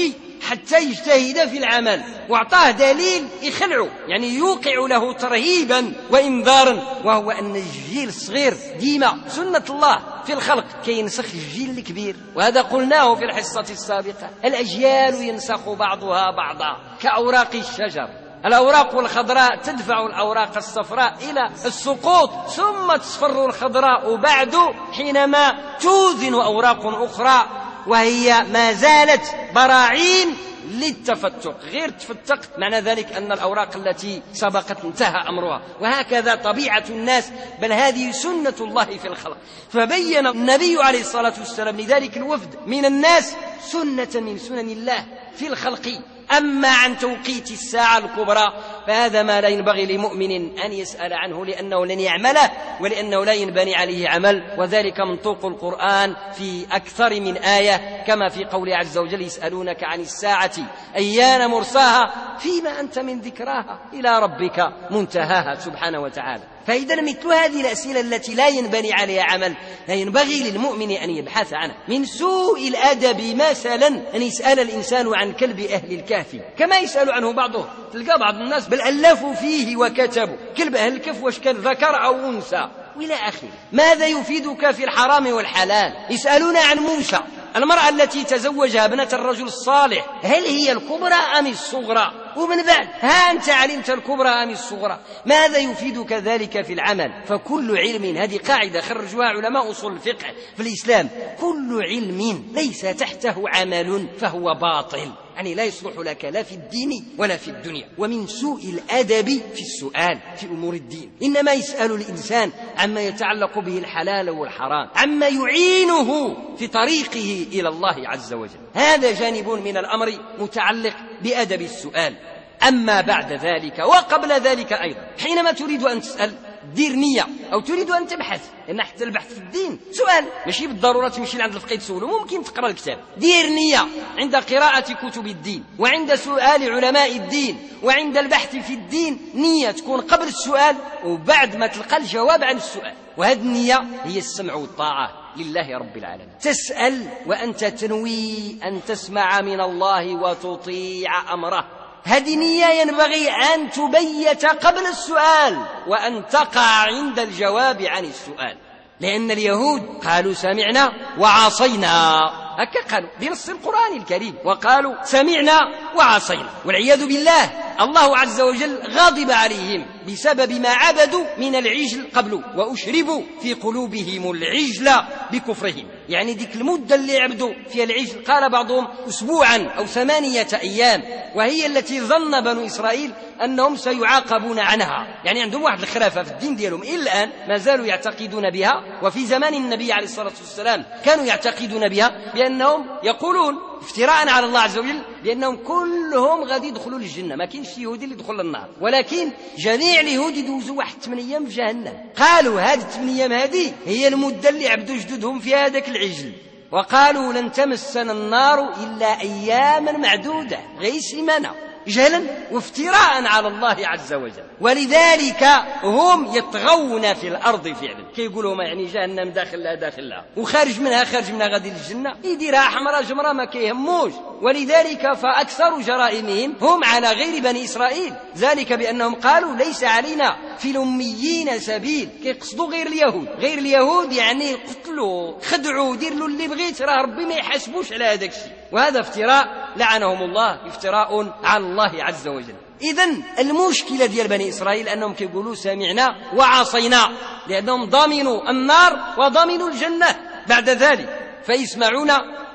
حتى يجتهد في العمل، واعطاه دليل يخلعه، يعني يوقع له ترهيبا وإنذارا، وهو أن الجيل الصغير ديما سنة الله في الخلق كينسخ الجيل الكبير. وهذا قلناه في الحصة السابقة، الأجيال ينسخ بعضها بعضا كأوراق الشجر، الأوراق الخضراء تدفع الأوراق الصفراء إلى السقوط، ثم تصفر الخضراء بعد حينما توزن أوراق أخرى وهي ما زالت براعين للتفتق، غير تفتقت معنى ذلك أن الأوراق التي سبقت انتهى أمرها. وهكذا طبيعة الناس، بل هذه سنة الله في الخلق. فبين النبي عليه الصلاة والسلام لذلك الوفد من الناس سنة من سنن الله في الخلق. أما عن توقيت الساعة الكبرى فهذا ما لا ينبغي لمؤمن أن يسأل عنه، لأنه لن يعمله ولأنه لا ينبني عليه عمل، وذلك منطوق القرآن في أكثر من آية، كما في قوله عز وجل: يسألونك عن الساعة أيان مرساها فيما أنت من ذكراها إلى ربك منتهاها سبحانه وتعالى. فإذا مثل هذه الأسئلة التي لا ينبني عليها عمل لا ينبغي للمؤمن أن يبحث عنها. من سوء الأدب مثلا أن يسأل الإنسان عن كلب أهل الكهف كما يسأل عنه بعضهم، تلقى بعض الناس بل ألفوا فيه وكتبوا كلب أهل الكهف واش كان ذكر أو أنثى وإلى آخره. ماذا يفيدك في الحرام والحلال؟ يسألون عن موسى، المرأة التي تزوجها ابنة الرجل الصالح، هل هي الكبرى أم الصغرى؟ ومن بعد ها أنت علمت الكبرى أم الصغرى؟ ماذا يفيدك ذلك في العمل؟ فكل علم، هذه قاعدة خرجوها علماء أصول الفقه في الإسلام، كل علم ليس تحته عمل فهو باطل، يعني لا يصلح لك لا في الدين ولا في الدنيا. ومن سوء الأدب في السؤال في أمور الدين، إنما يسأل الإنسان عما يتعلق به الحلال والحرام، عما يعينه في طريقه إلى الله عز وجل. هذا جانب من الأمر متعلق بأدب السؤال. أما بعد ذلك وقبل ذلك أيضا، حينما تريد أن تسأل دير نية أو تريد أن تبحث، لأن حتى البحث في الدين سؤال، ماشي بالضرورة تمشي لعند الفقيه تسوله، ممكن تقرأ الكتاب. دير نية عند قراءة كتب الدين وعند سؤال علماء الدين وعند البحث في الدين، نية تكون قبل السؤال وبعد ما تلقى الجواب عن السؤال. وهذه النية هي السمع والطاعة لله رب العالمين. تسأل وأنت تنوي أن تسمع من الله وتطيع أمره، هذه نية ينبغي أن تبيت قبل السؤال وأن تقع عند الجواب عن السؤال. لأن اليهود قالوا سمعنا وعصينا، هكا قالوا بنص القرآن الكريم، وقالوا سمعنا وعصينا، والعياذ بالله الله عز وجل غضب عليهم بسبب ما عبدوا من العجل قبل، وأشربوا في قلوبهم العجل بكفرهم، يعني ديك المدة اللي عبدوا فيها العجل، قال بعضهم أسبوعا أو 8 أيام، وهي التي ظن بنو إسرائيل أنهم سيعاقبون عنها، يعني عندهم واحد الخرافة في الدين ديالهم إلى الآن ما زالوا يعتقدون بها. وفي زمان النبي عليه الصلاة والسلام كانوا يعتقدون بها، بأنهم يقولون افتراء على الله عز وجل بأنهم كلهم غادي يدخلوا للجنة، ما كاينش يهودي اللي يدخل للنار، ولكن جميع اليهود يدوزوا واحد 8 أيام في جهنم. قالوا هذه 8 أيام هذه هي المدة اللي عبدوا جدودهم في هذاك العجل، وقالوا لن تمسنا النار إلا أياما معدودة، غير سيمانة، جهلا وافتراء على الله عز وجل. ولذلك هم يطغون في الأرض فعلا، كيقولوا ما يعني جهنم داخلها وخارج منها غادي للجنة، يديرها حمراء جمرة ما كيهموش. ولذلك فأكثر جرائمهم هم على غير بني إسرائيل، ذلك بأنهم قالوا ليس علينا في الأميين سبيل، كيقصدوا غير اليهود يعني قتلوا خدعوا دير له اللي بغيت، راه ربي ما يحاسبوش على هذاك الشيء، وهذا افتراء لعنهم الله، افتراء على الله عز وجل. إذن المشكلة ديال بني إسرائيل أنهم كيقولوا سمعنا وعصينا، لأنهم ضامنوا النار وضامنوا الجنة بعد ذلك، فيسمعون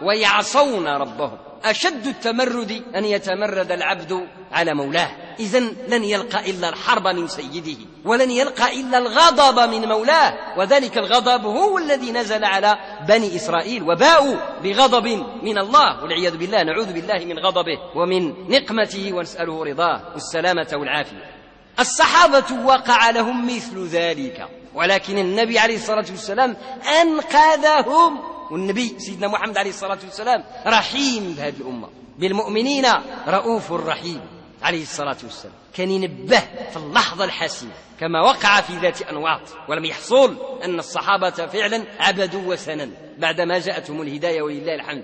ويعصون ربهم. أشد التمرد أن يتمرد العبد على مولاه، إذن لن يلقى إلا الحرب من سيده، ولن يلقى إلا الغضب من مولاه، وذلك الغضب هو الذي نزل على بني إسرائيل، وباءوا بغضب من الله والعياذ بالله، نعوذ بالله من غضبه ومن نقمته ونسأله رضاه والسلامة والعافية. الصحابة وقع لهم مثل ذلك، ولكن النبي عليه الصلاة والسلام أنقذهم، والنبي سيدنا محمد عليه الصلاة والسلام رحيم بهذه الأمة، بالمؤمنين رؤوف رحيم عليه الصلاة والسلام، كان ينبه في اللحظة الحاسمة كما وقع في ذات أنواط، ولم يحصل أن الصحابة فعلا عبدوا وثنا بعدما جاءتهم الهداية ولله الحمد.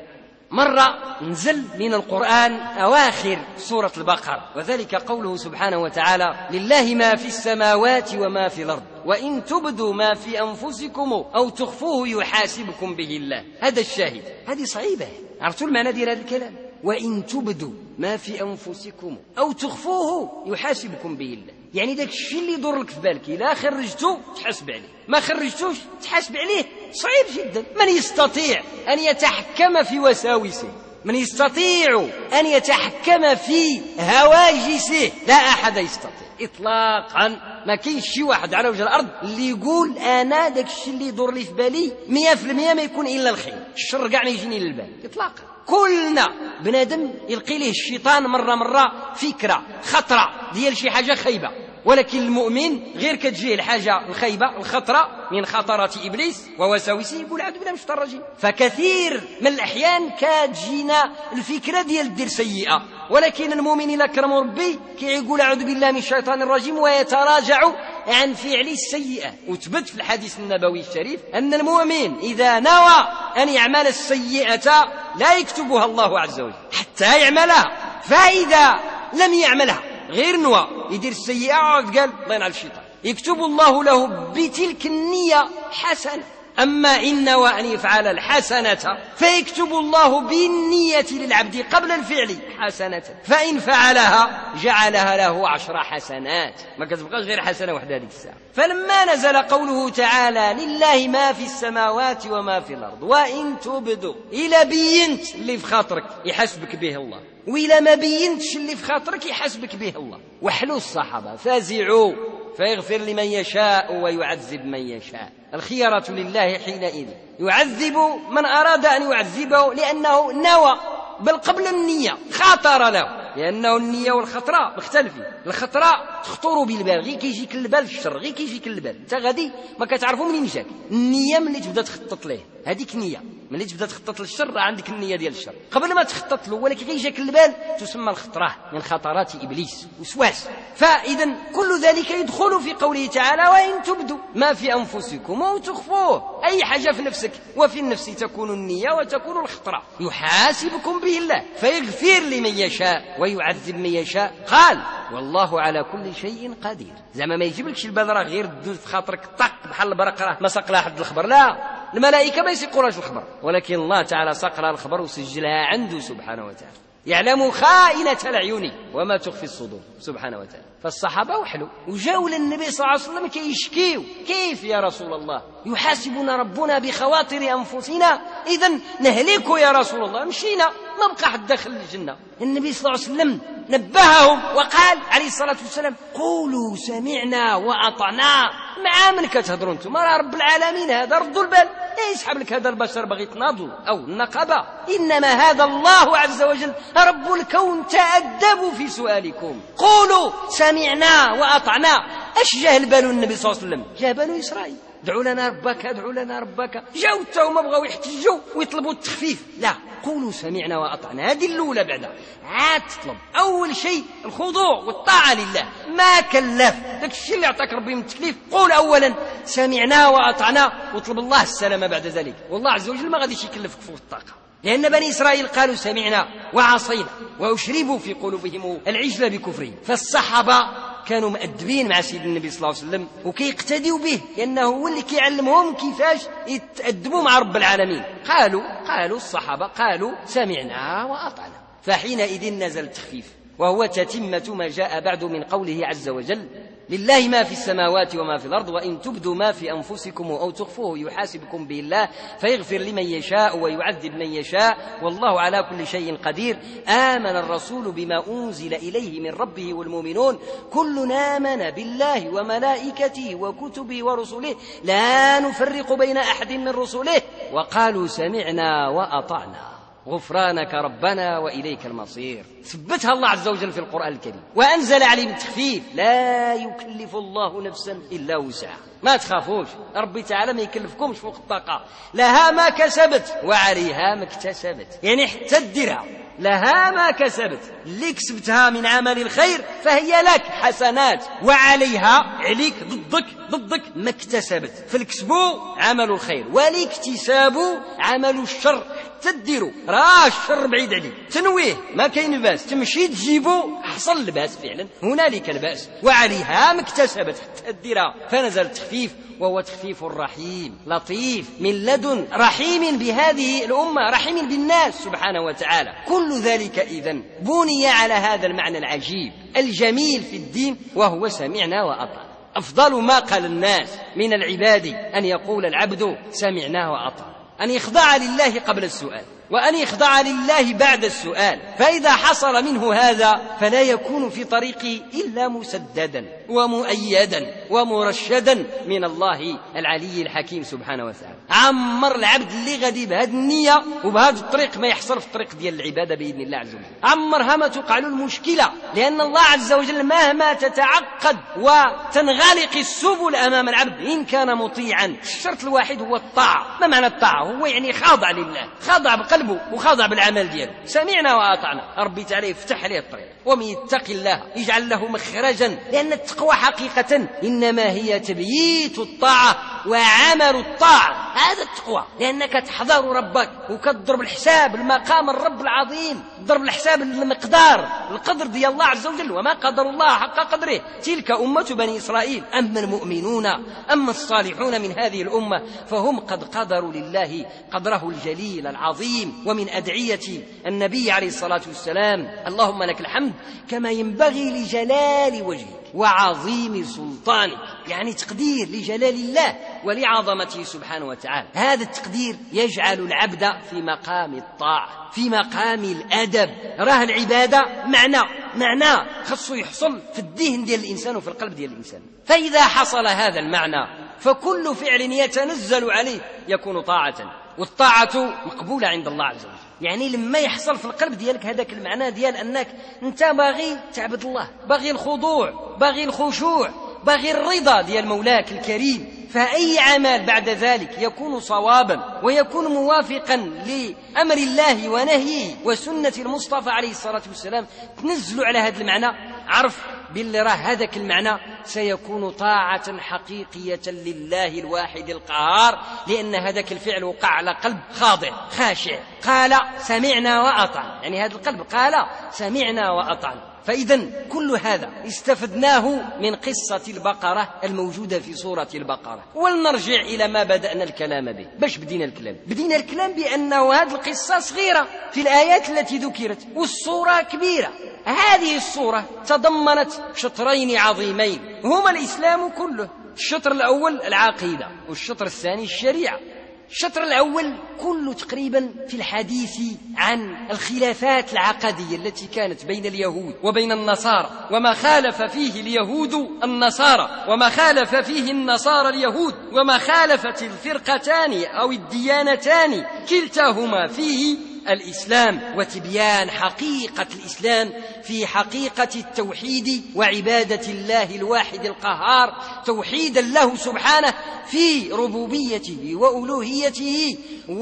مرة نزل من القرآن أواخر سورة البقرة، وذلك قوله سبحانه وتعالى: لله ما في السماوات وما في الأرض وإن تبدوا ما في أنفسكم أو تخفوه يحاسبكم به الله. هذا الشاهد. هذه صعيبة، عرفتوا المعنى ديال هذا الكلام؟ وإن تبدوا ما في أنفسكم أو تخفوه يحاسبكم به الله، يعني داك الشيء اللي يضر لك في بالك إلا خرجته تحاسب عليه، ما خرجتوش تحاسب عليه. صعيب جدا. من يستطيع أن يتحكم في وساوسه، من يستطيع أن يتحكم في هواجسه؟ لا أحد يستطيع إطلاقا. ما كاينش شي واحد على وجه الأرض اللي يقول أنا داك الشيء اللي يضر لي في بالي 100% ما يكون إلا الخير، الشر كاع ما يجيني للبال إطلاقا. كلنا بنادم يلقي له الشيطان مرة فكرة خطرة ديال شي حاجة خايبة، ولكن المؤمن غير كتجيه الحاجة الخايبة الخطرة من خطرات إبليس ووساوسه يقول أعوذ بالله من الشيطان الرجيم. فكثير من الأحيان كتجينا الفكرة ديال دير سيئة، ولكن المؤمن إلا كرم ربي كيقول أعوذ بالله من الشيطان الرجيم ويتراجع عن فعل السيئة. وثبت في الحديث النبوي الشريف أن المؤمن إذا نوى أن يعمل السيئة لا يكتبها الله عز وجل حتى يعملها، فإذا لم يعملها غير نوى يدير السيئة عاد قال الله ينعل الشيطان، يكتب الله له بتلك النية حسنة. أما إن نوى أن يفعل الحسنة فيكتب الله بالنية للعبد قبل الفعل حسنة، فإن فعلها جعلها له 10 حسنات، ما كتبقاش غير حسنة واحدة هذيك الساعة. فلما نزل قوله تعالى لله ما في السماوات وما في الأرض وإن تبدوا، إلى بينت اللي في خاطرك يحسبك به الله، وإلى ما بينتش اللي في خاطرك يحسبك به الله. وحلو الصحابة فازعوا فيغفر لمن يشاء ويعذب من يشاء، الخيرة لله حينئذ، يعذب من أراد أن يعذبه لأنه نوى، بل قبل النية خاطر له، لأنه النية والخطرة مختلفين. الخطرة تخطر بالبال، غير كيجيك البال الشر، غير كيجيك البال انت غادي ما كتعرفوا منين جاك. النية ملي تبدا تخطط ليه، هذيك نية. ملي تبدا تخطط للشر عندك النية ديال الشر قبل ما تخطط له، ولكن غير جاك البال تسمى الخطرة من خطرات إبليس وسواس. فإذا كل ذلك يدخل في قوله تعالى وإن تبدوا ما في أنفسكم أو تخفوه، أي حاجة في نفسك، وفي النفس تكون النية وتكون الخطرة، يحاسبكم به الله فيغفر لمن يشاء ويعذب من يشاء. قال والله على كل شيء قدير. زعما ما يجيبلكش البال راه غير دوز في خاطرك طق بحال البرق راه ما ساق لها حد الخبر، لا، الملائكة ما يسيقولاش الخبر، ولكن الله تعالى ساق لها الخبر وسجلها عنده سبحانه وتعالى، يعلم خائنة الأعين وما تخفي الصدور سبحانه وتعالى. فالصحابة وحلوا وجاءوا للنبي صلى الله عليه وسلم كيشكيوا: كيف يا رسول الله يحاسبنا ربنا بخواطر أنفسنا، إذن نهلك يا رسول الله، مشينا ما بقى حد داخل الجنة. النبي صلى الله عليه وسلم نبههم وقال عليه الصلاة والسلام: قولوا سمعنا وأطعنا. مع من كتهضروا انتم؟ راه رب العالمين هذا، ردوا البال، لا يسحب لك هذا البشر باغي تناضوا أو النقبة، إنما هذا الله عز وجل رب الكون، تأدبوا في سؤالكم، قولوا سمعنا وأطعنا. اش جاه البال النبي صلى الله عليه وسلم؟ جاه بنو إسرائيل: ادعوا لنا ربك ادعوا لنا ربك. جاو تاهما بغاو يحتجوا ويطلبوا التخفيف، لا، قولوا سمعنا وأطعنا. هذه الأولى. بعد عاد تطلب أول شيء الخضوع والطاعة لله، ما كلف داك الشيء اللي أعطاك ربي من التكليف. قول أولا سمعنا وأطعنا واطلب الله السلامة بعد ذلك، والله عز وجل ما غاديش يكلفك فوق الطاقة، لأن بني إسرائيل قالوا سمعنا وعصينا وأشربوا في قلوبهم العجل بكفرهم. فالصحابة كانوا مؤدبين مع سيدنا النبي صلى الله عليه وسلم وكيقتدوا به، لأنه هو اللي كيعلمهم كيفاش يتأدبوا مع رب العالمين. قالوا الصحابة قالوا سمعنا وأطعنا، فحينئذ نزل التخفيف، وهو تتمة ما جاء بعد من قوله عز وجل: لله ما في السماوات وما في الأرض وإن تبدوا ما في أنفسكم أو تخفوه يحاسبكم به الله فيغفر لمن يشاء ويعذب من يشاء والله على كل شيء قدير. آمن الرسول بما أنزل إليه من ربه والمؤمنون كل آمن بالله وملائكته وكتبه ورسله لا نفرق بين أحد من رسله وقالوا سمعنا وأطعنا غفرانك ربنا وإليك المصير. ثبتها الله عز وجل في القرآن الكريم وأنزل عليهم التخفيف: لا يكلف الله نفسا إلا وسعها. ما تخافوش، ربي تعالى ما يكلفكمش فوق الطاقة، لها ما كسبت وعليها ما اكتسبت، يعني حتى الدرها لها ما كسبت، اللي كسبتها من عمل الخير فهي لك حسنات، وعليها عليك ضدك ما اكتسبت. فالكسب عمل الخير والاكتساب عمل الشر، تديروا راه الشر بعيد عليك، تنويه ما كاين باس، تمشي تجيبه حصل الباس فعلا، هنالك الباس وعليها ما اكتسبت حتى ديرها. فنزل التخفيف، وهو تخفيف رحيم لطيف من لدن رحيم بهذه الأمة، رحيم بالناس سبحانه وتعالى. كل ذلك إذن بني على هذا المعنى العجيب الجميل في الدين، وهو سمعنا وأطعنا. أفضل ما قال الناس من العباد أن يقول العبد سمعنا وأطعنا، أن يخضع لله قبل السؤال، وأن يخضع لله بعد السؤال. فإذا حصل منه هذا فلا يكون في طريقه إلا مسددا ومؤيدا ومرشدا من الله العلي الحكيم سبحانه وتعالى. عمر العبد اللي غادي بهذه النية وبهذا الطريق ما يحصل في الطريق ديال العبادة بإذن الله عز وجل، عمرها ما تقع له المشكلة، لأن الله عز وجل مهما تتعقد وتنغلق السبل أمام العبد إن كان مطيعا، الشرط الواحد هو الطاعة. ما معنى الطاعة؟ هو يعني خاضع لله، خاضع بقلبه وخاضع بالعمل دياله. سمعنا وأطعنا، ربي تعالى يفتح عليه الطريق. ومن يتق الله يجعل له مخرجا، لأن التقوى حقيقة إنما هي تبييت الطاعة وعمل الطاعة، هذا التقوى، لأنك تحضر ربك وكتضرب الحساب المقام الرب العظيم، تضرب الحساب المقدار القدر ديال الله عز وجل، وما قدر الله حق قدره. تلك أمة بني إسرائيل، أما المؤمنون أما الصالحون من هذه الأمة فهم قد قدروا لله قدره الجليل العظيم. ومن أدعية النبي عليه الصلاة والسلام اللهم لك الحمد كما ينبغي لجلال وجهك وعظيم سلطانك، يعني تقدير لجلال الله ولعظمته سبحانه وتعالى. هذا التقدير يجعل العبد في مقام الطاعة، في مقام الأدب. راه العبادة معنى خصو يحصل في الذهن ديال الإنسان وفي القلب ديال الإنسان. فإذا حصل هذا المعنى فكل فعل يتنزل عليه يكون طاعة، والطاعة مقبولة عند الله عز وجل. يعني لما يحصل في القلب ديالك هذاك المعنى ديال أنك أنت باغي تعبد الله، باغي الخضوع، باغي الخشوع، باغي الرضا ديال مولاك الكريم، فأي عمل بعد ذلك يكون صوابا ويكون موافقا لأمر الله ونهيه وسنة المصطفى عليه الصلاة والسلام، تنزل على هذا المعنى. عرف باللي راه هذاك المعنى سيكون طاعة حقيقية لله الواحد القهار، لأن هذاك الفعل وقع على قلب خاضع خاشع، قال سمعنا وأطعنا، يعني هذا القلب قال سمعنا وأطعنا. فإذن كل هذا استفدناه من قصة البقرة الموجودة في سورة البقرة. ولنرجع إلى ما بدأنا الكلام به. باش بدينا الكلام بأنه هذه القصة صغيرة في الآيات التي ذكرت، والصورة كبيرة. هذه الصورة تضمنت شطرين عظيمين هما الإسلام كله. الشطر الأول العقيدة، والشطر الثاني الشريعة. الشطر الأول كله تقريبا في الحديث عن الخلافات العقدية التي كانت بين اليهود وبين النصارى، وما خالف فيه اليهود النصارى، وما خالف فيه النصارى اليهود، وما خالفت الفرقتان أو الديانتان كلتاهما فيه الإسلام، وتبيان حقيقة الإسلام في حقيقة التوحيد وعبادة الله الواحد القهار، توحيدا له سبحانه في ربوبيته وألوهيته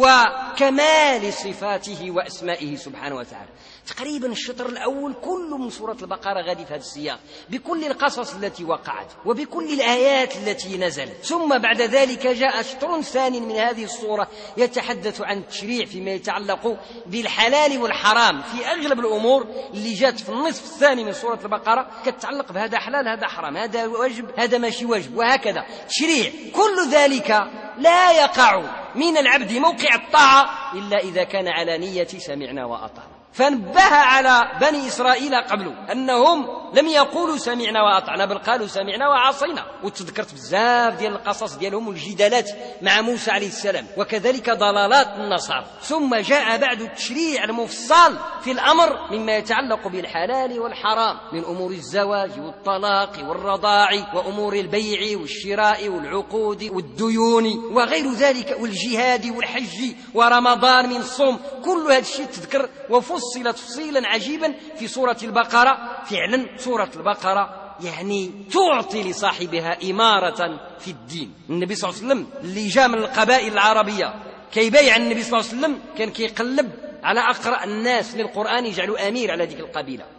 وكمال صفاته وأسمائه سبحانه وتعالى. تقريبا الشطر الأول كله من سورة البقرة غادي في هذا السياق، بكل القصص التي وقعت وبكل الآيات التي نزلت. ثم بعد ذلك جاء شطر ثاني من هذه الصورة يتحدث عن التشريع فيما يتعلق بالحلال والحرام. في أغلب الأمور اللي جات في النصف الثاني من سورة البقرة كتتعلق بهذا حلال هذا حرام، هذا واجب هذا ماشي واجب، وهكذا تشريع. كل ذلك لا يقع من العبد موقع الطاعة إلا إذا كان على نية سمعنا وأطعنا. فنبه على بني إسرائيل قبله أنهم لم يقولوا سمعنا وأطعنا، بل قالوا سمعنا وعصينا. وتذكرت بزاف ديال القصص ديالهم والجدالات مع موسى عليه السلام، وكذلك ضلالات النصارى. ثم جاء بعد التشريع المفصل في الأمر مما يتعلق بالحلال والحرام من أمور الزواج والطلاق والرضاع وأمور البيع والشراء والعقود والديون وغير ذلك، والجهاد والحج ورمضان من الصوم. كل هذا الشيء تذكر وفصلت تفصيلا عجيبا في سورة البقرة. فعلا سورة البقرة يعني تعطي لصاحبها إمارة في الدين. النبي صلى الله عليه وسلم اللي جاء من القبائل العربية كيبايع النبي صلى الله عليه وسلم كان كيقلب على أقرأ الناس للقرآن يجعلوا أمير على ذيك القبيلة،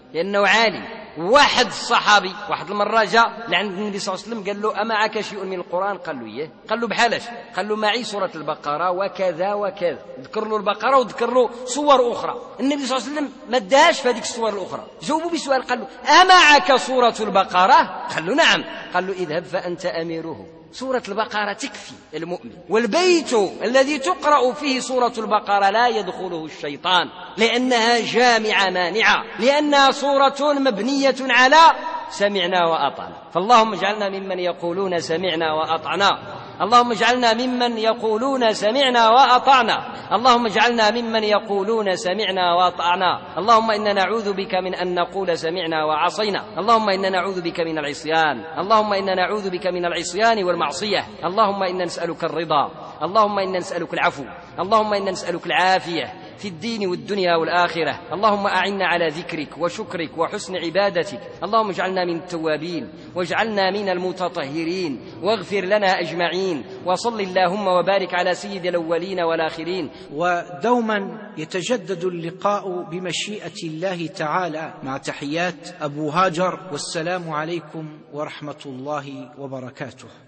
لأنه عالم. واحد الصحابي واحد المرة جاء لعند النبي صلى الله عليه وسلم قال له أمعك شيء من القرآن؟ قال له إيه. قال له بحالاش؟ قال له معي سورة البقرة وكذا وكذا، ذكر له البقرة وذكر له صور أخرى. النبي صلى الله عليه وسلم ما اداش في هذيك الصور الأخرى، جاوبه بسؤال قال له أمعك سورة البقرة؟ قال له نعم. قال له اذهب فأنت أميره، سورة البقرة تكفي المؤمن، والبيت الذي تقرأ فيه سورة البقرة لا يدخله الشيطان، لأنها جامعة مانعة، لأنها سورة مبنية على سمعنا وأطعنا. فاللهم اجعلنا ممن يقولون سمعنا وأطعنا، اللهم اجعلنا ممن يقولون سمعنا وأطعنا، اللهم اجعلنا ممن يقولون سمعنا وأطعنا. اللهم إنا نعوذ بك من أن نقول سمعنا وعصينا، اللهم إنا نعوذ بك من العصيان، اللهم إنا نعوذ بك من العصيان والمعصية. اللهم إنا نسألك الرضا، اللهم إنا نسألك العفو، اللهم إنا نسألك العافية في الدين والدنيا والآخرة. اللهم أعنا على ذكرك وشكرك وحسن عبادتك. اللهم اجعلنا من التوابين واجعلنا من المتطهرين، واغفر لنا أجمعين، وصل اللهم وبارك على سيد الأولين والآخرين. ودوما يتجدد اللقاء بمشيئة الله تعالى، مع تحيات أبو هاجر، والسلام عليكم ورحمة الله وبركاته.